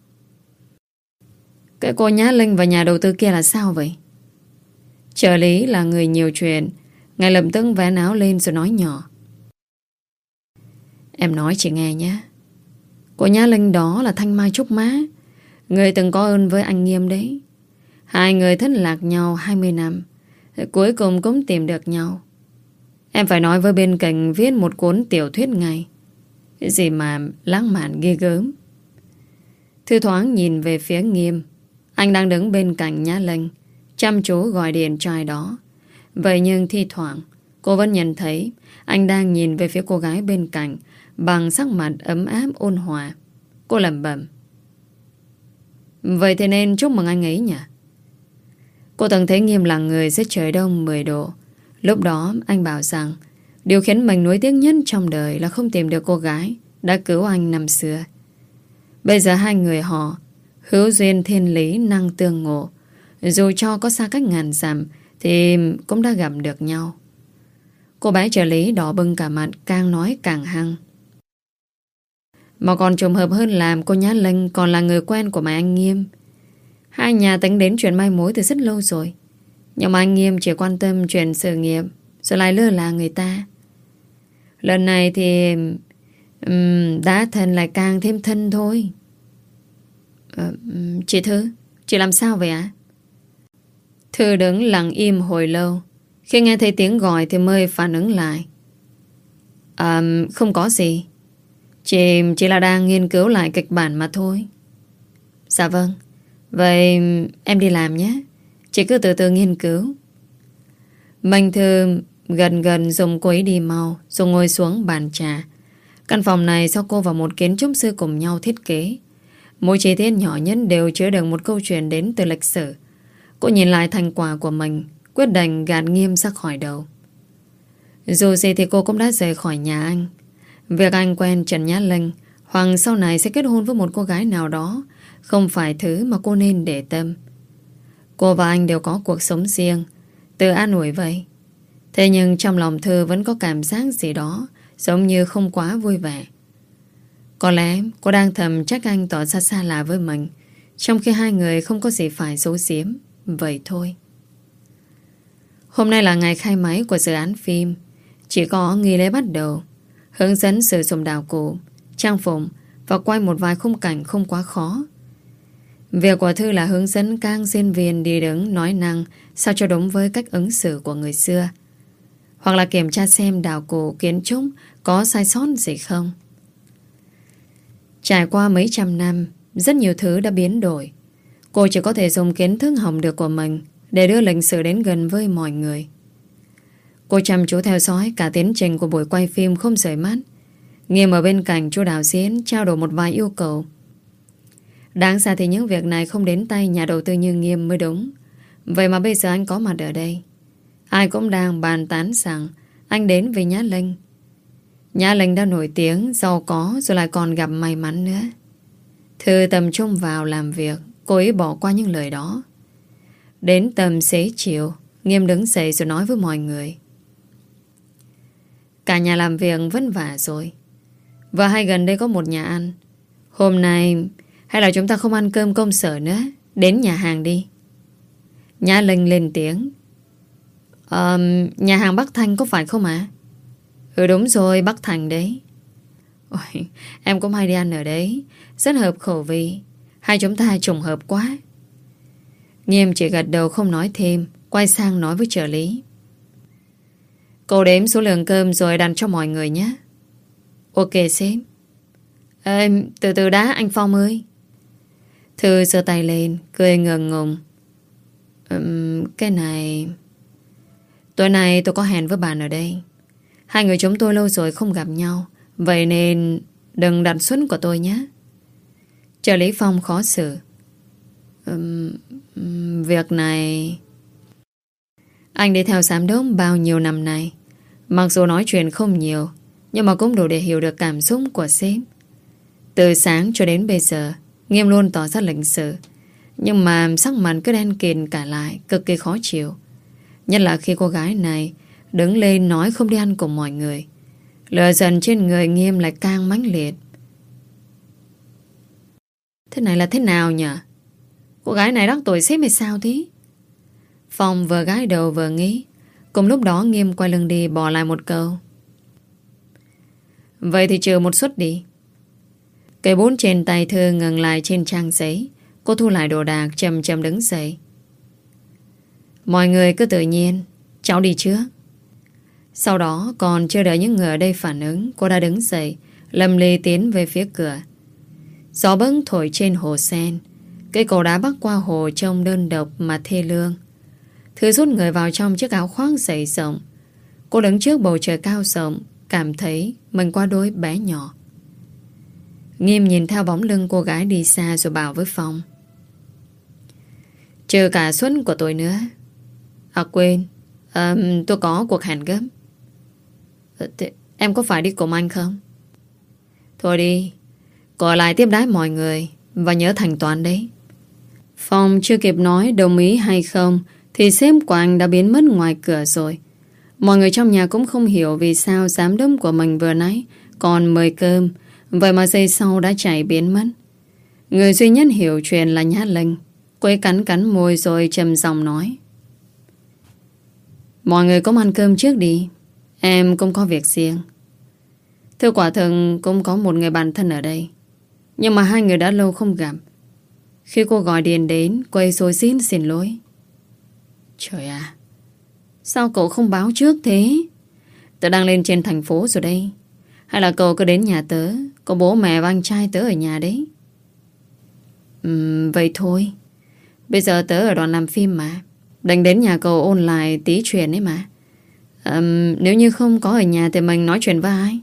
Cái cô Nhã Linh và nhà đầu tư kia là sao vậy? Trợ lý là người nhiều chuyện, ngay lập tức vén áo lên rồi nói nhỏ. Em nói chị nghe nhé. Cô Nhã Linh đó là Thanh Mai Trúc Mã, người từng có ơn với anh Nghiêm đấy. Hai người thất lạc nhau hai mươi năm, cuối cùng cũng tìm được nhau. Em phải nói với bên cạnh viết một cuốn tiểu thuyết ngay. Cái gì mà lãng mạn ghê gớm. Thư thoáng nhìn về phía Nghiêm. Anh đang đứng bên cạnh Nhã Linh, chăm chú gọi điện cho ai đó. Vậy nhưng thi thoảng cô vẫn nhận thấy anh đang nhìn về phía cô gái bên cạnh bằng sắc mặt ấm áp ôn hòa. Cô lẩm bẩm. Vậy thì nên chúc mừng anh ấy nhỉ? Cô từng thấy Nghiêm là người dưới trời đông mười độ. Lúc đó anh bảo rằng điều khiến mình nuối tiếc nhất trong đời là không tìm được cô gái đã cứu anh năm xưa. Bây giờ hai người họ hữu duyên thiên lý năng tương ngộ. Dù cho có xa cách ngàn dặm thì cũng đã gặp được nhau. Cô bé trợ lý đỏ bừng cả mặt, càng nói càng hăng. Mà còn trùng hợp hơn làm cô Nhã Linh còn là người quen của mẹ anh Nghiêm. Hai nhà tính đến chuyện mai mối từ rất lâu rồi. Nhưng mà anh Nghiêm chỉ quan tâm chuyện sự nghiệp, rồi lại lơ là người ta. Lần này thì um, đã thân lại càng thêm thân thôi. uh, Chị Thư, chị làm sao vậy ạ? Thư đứng lặng im hồi lâu. Khi nghe thấy tiếng gọi thì mới phản ứng lại. À, không có gì. Chị chỉ là đang nghiên cứu lại kịch bản mà thôi. Dạ vâng. Vậy em đi làm nhé. Chị cứ từ từ nghiên cứu. Minh Thư gần gần dùng cô ấy đi mau, rồi ngồi xuống bàn trà. Căn phòng này do cô và một kiến trúc sư cùng nhau thiết kế. Mỗi chi tiết nhỏ nhất đều chứa đựng một câu chuyện đến từ lịch sử. Cô nhìn lại thành quả của mình, quyết định gạt Nghiêm ra khỏi đầu. Dù gì thì cô cũng đã rời khỏi nhà anh. Việc anh quen Trần Nhã Linh hoặc sau này sẽ kết hôn với một cô gái nào đó không phải thứ mà cô nên để tâm. Cô và anh đều có cuộc sống riêng, tự an ủi vậy. Thế nhưng trong lòng Thư vẫn có cảm giác gì đó giống như không quá vui vẻ. Có lẽ cô đang thầm trách anh tỏ ra xa lạ với mình, trong khi hai người không có gì phải giấu giếm. Vậy thôi. Hôm nay là ngày khai máy của dự án phim. Chỉ có nghi lễ bắt đầu, hướng dẫn sử dụng đạo cụ, trang phục và quay một vài khung cảnh không quá khó. Việc của Thư là hướng dẫn các diễn viên đi đứng nói năng sao cho đúng với cách ứng xử của người xưa, hoặc là kiểm tra xem đạo cụ kiến trúc có sai sót gì không. Trải qua mấy trăm năm, rất nhiều thứ đã biến đổi. Cô chỉ có thể dùng kiến thức học được của mình để đưa lịch sử đến gần với mọi người. Cô chăm chú theo dõi cả tiến trình của buổi quay phim không rời mắt. Nghiêm ở bên cạnh chú đạo diễn trao đổi một vài yêu cầu. Đáng ra thì những việc này không đến tay nhà đầu tư như Nghiêm mới đúng. Vậy mà bây giờ anh có mặt ở đây. Ai cũng đang bàn tán rằng anh đến vì Nhã Linh. Nhã Linh đã nổi tiếng, giàu có, rồi lại còn gặp may mắn nữa. Thư tập trung vào làm việc, cô ấy bỏ qua những lời đó. Đến tầm xế chiều, Nghiêm đứng dậy rồi nói với mọi người. Cả nhà làm việc vất vả rồi. Và hay gần đây có một nhà ăn. Hôm nay hay là chúng ta không ăn cơm công sở nữa, đến nhà hàng đi. Nhã Linh lên tiếng. Ờ, nhà hàng Bắc Thành có phải không ạ? Ừ đúng rồi, Bắc Thành đấy. Ôi, em cũng hay đi ăn ở đấy, rất hợp khẩu vị. Hai chúng ta trùng hợp quá. Nghiêm chỉ gật đầu không nói thêm, quay sang nói với trợ lý. Cô đếm số lượng cơm rồi đặt cho mọi người nhé. Ok sếp. Ê, từ từ đã anh Phong ơi. Thư giơ tay lên, cười ngượng ngùng. um, Cái này... Tối nay tôi có hẹn với bạn ở đây. Hai người chúng tôi lâu rồi không gặp nhau, vậy nên đừng đặt suất của tôi nhé. Trợ lý Phong khó xử. um, um, Việc này... Anh đi theo giám đốc bao nhiêu năm nay. Mặc dù nói chuyện không nhiều, nhưng mà cũng đủ để hiểu được cảm xúc của sếp. Từ sáng cho đến bây giờ, Nghiêm luôn tỏ ra lịch sự, nhưng mà sắc mặt cứ đen kịt cả lại, cực kỳ khó chịu. Nhất là khi cô gái này đứng lên nói không đi ăn cùng mọi người. Lửa giận trên người Nghiêm lại càng mãnh liệt. Thế này là thế nào nhỉ? Cô gái này đắc tội sếp hay sao thế? Phong vừa gái đầu vừa nghĩ. Cùng lúc đó Nghiêm quay lưng đi, bỏ lại một câu. Vậy thì trừ một suất đi. Cây bút trên tay Thư ngừng lại trên trang giấy. Cô thu lại đồ đạc, chậm chậm đứng dậy. Mọi người cứ tự nhiên, cháu đi trước. Sau đó còn chưa đợi những người ở đây phản ứng, cô đã đứng dậy, lầm lì tiến về phía cửa. Gió bấc thổi trên hồ sen. Cây cầu đá bắc qua hồ trông đơn độc mà thê lương. Thư rút người vào trong chiếc áo khoác dày rộng. Cô đứng trước bầu trời cao rộng, cảm thấy mình quá đôi bé nhỏ. Nghiêm nhìn theo bóng lưng cô gái đi xa rồi bảo với Phong. Trừ cả suất của tôi nữa. À quên, à, tôi có cuộc hẹn gấp. Thế em có phải đi cùng anh không? Thôi đi, gọi lại tiếp đái mọi người và nhớ thanh toán đấy. Phong chưa kịp nói đồng ý hay không thì sếp của anh đã biến mất ngoài cửa rồi. Mọi người trong nhà cũng không hiểu vì sao giám đốc của mình vừa nãy còn mời cơm Vậy mà giây sau đã chạy biến mất. Người duy nhất hiểu chuyện là Nhã Linh. Cô ấy cắn cắn môi rồi trầm giọng nói: mọi người cũng ăn cơm trước đi. Em cũng có việc riêng. Thưa quả thực cũng có một người bạn thân ở đây, nhưng mà hai người đã lâu không gặp. Khi cô gọi điện đến, cô ấy xối xín xin lỗi. Trời à, sao cậu không báo trước thế? Tớ đang lên trên thành phố rồi đây. Hay là cậu cứ đến nhà tớ, có bố mẹ và anh trai tớ ở nhà đấy. Ừm, vậy thôi. Bây giờ tớ ở đoàn làm phim mà, đành đến nhà cậu ôn lại tí chuyện ấy mà. um, Nếu như không có ở nhà thì mình nói chuyện với ai?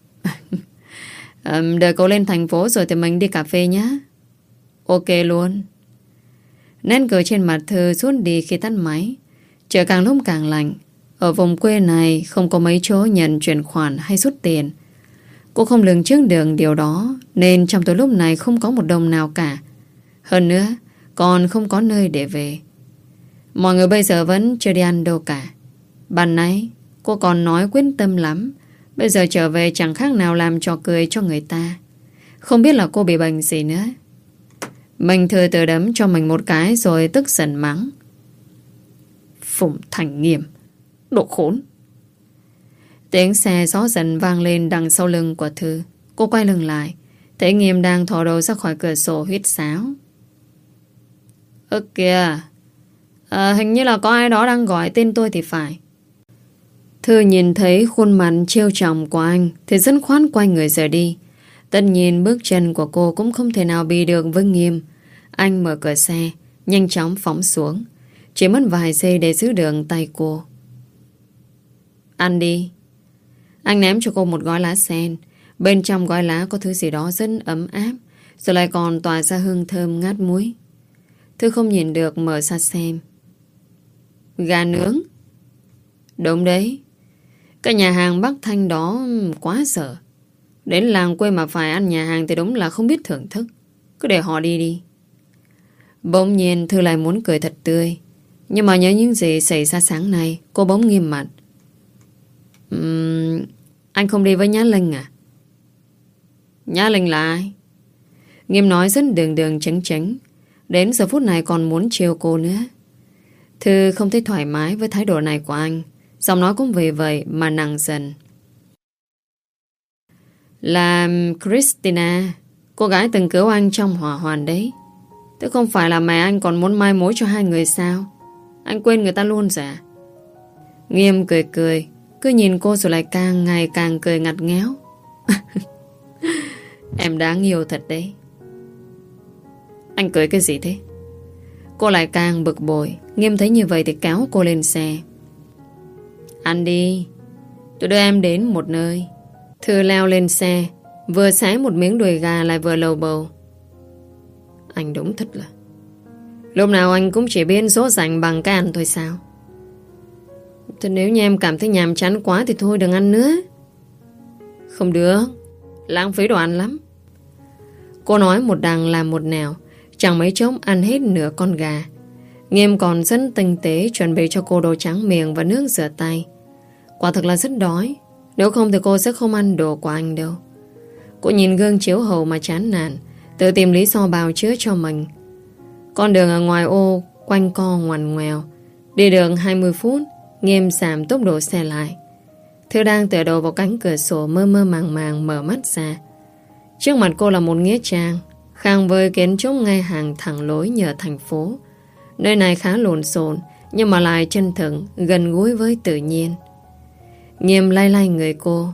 um, Đợi cậu lên thành phố rồi thì mình đi cà phê nhé. Ok luôn. Nét cười trên mặt Thư suốt đi khi tắt máy. Trời càng lúc càng lạnh. Ở vùng quê này không có mấy chỗ nhận chuyển khoản hay rút tiền. Cô không lường trước được điều đó, nên trong tối lúc này không có một đồng nào cả. Hơn nữa còn không có nơi để về. Mọi người bây giờ vẫn chưa đi ăn đâu cả. Ban nãy cô còn nói quyết tâm lắm, bây giờ trở về chẳng khác nào làm trò cười cho người ta. Không biết là cô bị bệnh gì nữa. Mình thừa tự đấm cho mình một cái rồi tức giận mắng: Phùng Thành Nghiêm, đồ khốn. Tiếng xe gió dần vang lên đằng sau lưng của Thư. Cô quay lưng lại, thấy Nghiêm đang thò đầu ra khỏi cửa sổ huýt sáo. Ơ kìa, à, hình như là có ai đó đang gọi tên tôi thì phải. Thư nhìn thấy khuôn mặt trêu chọc của anh thì dứt khoát quay người rời đi. Tất nhiên bước chân của cô cũng không thể nào bị được với Nghiêm. Anh mở cửa xe, nhanh chóng phóng xuống. Chỉ mất vài giây để giữ được tay cô. Ăn đi. Anh ném cho cô một gói lá sen. Bên trong gói lá có thứ gì đó rất ấm áp, rồi lại còn tỏa ra hương thơm ngát muối. Thư không nhìn được mở ra xem. Gà nướng. Đúng đấy. Cái nhà hàng Bắc Thanh đó quá dở. Đến làng quê mà phải ăn nhà hàng thì đúng là không biết thưởng thức. Cứ để họ đi đi. Bỗng nhiên Thư lại muốn cười thật tươi, nhưng mà nhớ những gì xảy ra sáng nay, cô bỗng nghiêm mặt. uhm, Anh không đi với Nhã Linh à? Nhã Linh là ai? Nghiêm nói rất đường đường chánh chánh. Đến giờ phút này còn muốn trêu cô nữa. Thư không thấy thoải mái với thái độ này của anh. Giọng nói cũng vì vậy mà nặng dần. Là Christina, cô gái từng cứu anh trong hỏa hoạn đấy. Thế không phải là mẹ anh còn muốn mai mối cho hai người sao? Anh quên người ta luôn rồi à? Nghiêm cười cười, cứ nhìn cô rồi lại càng ngày càng cười ngặt nghéo. Em đáng yêu thật đấy. Anh cười cái gì thế? Cô lại càng bực bội. Nghiêm thấy như vậy thì kéo cô lên xe. Ăn đi, tôi đưa em đến một nơi. Thư leo lên xe, vừa xé một miếng đùi gà lại vừa lầu bầu. Anh đúng thật là lúc nào anh cũng chỉ biết dỗ dành bằng cái ăn thôi sao? Thế nếu như em cảm thấy nhàm chán quá thì thôi đừng ăn nữa. Không được, lãng phí đồ ăn lắm. Cô nói một đằng làm một nẻo, chẳng mấy chốc ăn hết nửa con gà. Nghiêm còn rất tinh tế chuẩn bị cho cô đồ tráng miệng và nước rửa tay. Quả thực là rất đói. Nếu không thì cô sẽ không ăn đồ của anh đâu. Cô nhìn gương chiếu hậu mà chán nản, tự tìm lý do bào chữa cho mình. Con đường ở ngoài ô quanh co ngoằn ngoèo. Đi đường hai mươi phút, Nghiêm giảm tốc độ xe lại. Thư đang tựa đầu vào cánh cửa sổ mơ mơ màng màng mở mắt ra. Trước mặt cô là một nghĩa trang khang với kiến trúc ngay hàng thẳng lối nhờ thành phố. Nơi này khá lộn xộn nhưng mà lại chân thực, gần gũi với tự nhiên. Nghiêm lay lay người cô.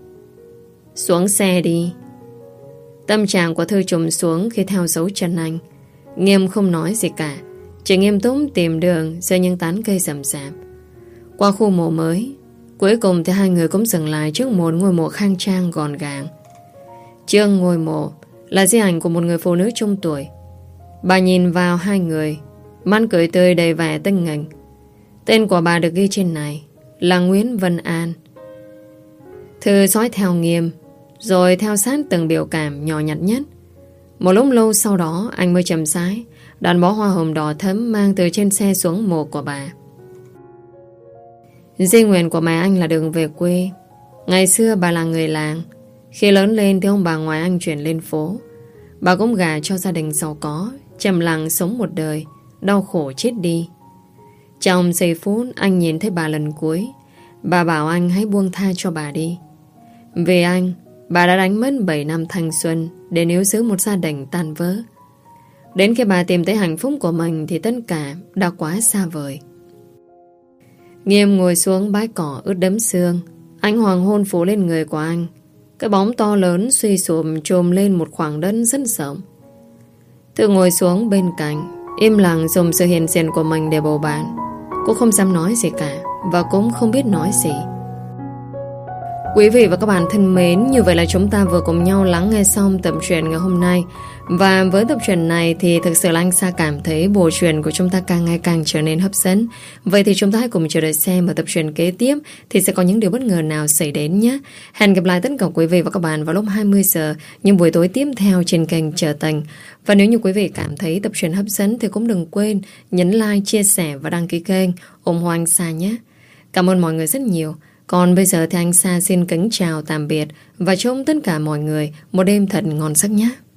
Xuống xe đi. Tâm trạng của Thư trùng xuống khi theo dấu chân anh. Nghiêm không nói gì cả, chỉ nghiêm túc tìm đường giữa những tán cây rậm rạp. Qua khu mộ mới, cuối cùng thì hai người cũng dừng lại trước một ngôi mộ khang trang gọn gàng. Trước ngôi mộ là di ảnh của một người phụ nữ trung tuổi. Bà nhìn vào hai người, mắt cười tươi đầy vẻ tinh nghịch. Tên của bà được ghi trên này là Nguyễn Vân An. Thư dõi theo Nghiêm, rồi theo sát từng biểu cảm nhỏ nhặt nhất. Một lúc lâu sau đó anh mới chậm rãi đặt bó hoa hồng đỏ thẫm mang từ trên xe xuống mộ của bà. Di nguyện của mẹ anh là đường về quê. Ngày xưa bà là người làng. Khi lớn lên thì ông bà ngoại anh chuyển lên phố. Bà cũng gả cho gia đình giàu có, trầm lặng sống một đời, đau khổ chết đi. Trong giây phút anh nhìn thấy bà lần cuối, bà bảo anh hãy buông tha cho bà đi. Vì anh, bà đã đánh mất bảy năm thanh xuân để níu giữ một gia đình tan vỡ. Đến khi bà tìm thấy hạnh phúc của mình thì tất cả đã quá xa vời. Nghiêm ngồi xuống bãi cỏ ướt đẫm sương. Ánh hoàng hôn phủ lên người của anh. Cái bóng to lớn suy sụp trồm lên một khoảng đất rất rộng. Thư ngồi xuống bên cạnh, im lặng dùng sự hiện diện của mình để bầu bạn. Cô không dám nói gì cả và cũng không biết nói gì. Quý vị và các bạn thân mến, như vậy là chúng ta vừa cùng nhau lắng nghe xong tập truyện ngày hôm nay. Và với tập truyện này thì thực sự là anh Sa cảm thấy bộ truyện của chúng ta càng ngày càng trở nên hấp dẫn. Vậy thì chúng ta hãy cùng chờ đợi xem ở tập truyện kế tiếp thì sẽ có những điều bất ngờ nào xảy đến nhé. Hẹn gặp lại tất cả quý vị và các bạn vào lúc hai mươi giờ những buổi tối tiếp theo trên kênh Trở Tình. Và nếu như quý vị cảm thấy tập truyện hấp dẫn thì cũng đừng quên nhấn like, chia sẻ và đăng ký kênh ủng hộ anh Sa nhé. Cảm ơn mọi người rất nhiều. Còn bây giờ thì anh Sa xin kính chào tạm biệt và chúc tất cả mọi người một đêm thật ngon giấc nhé.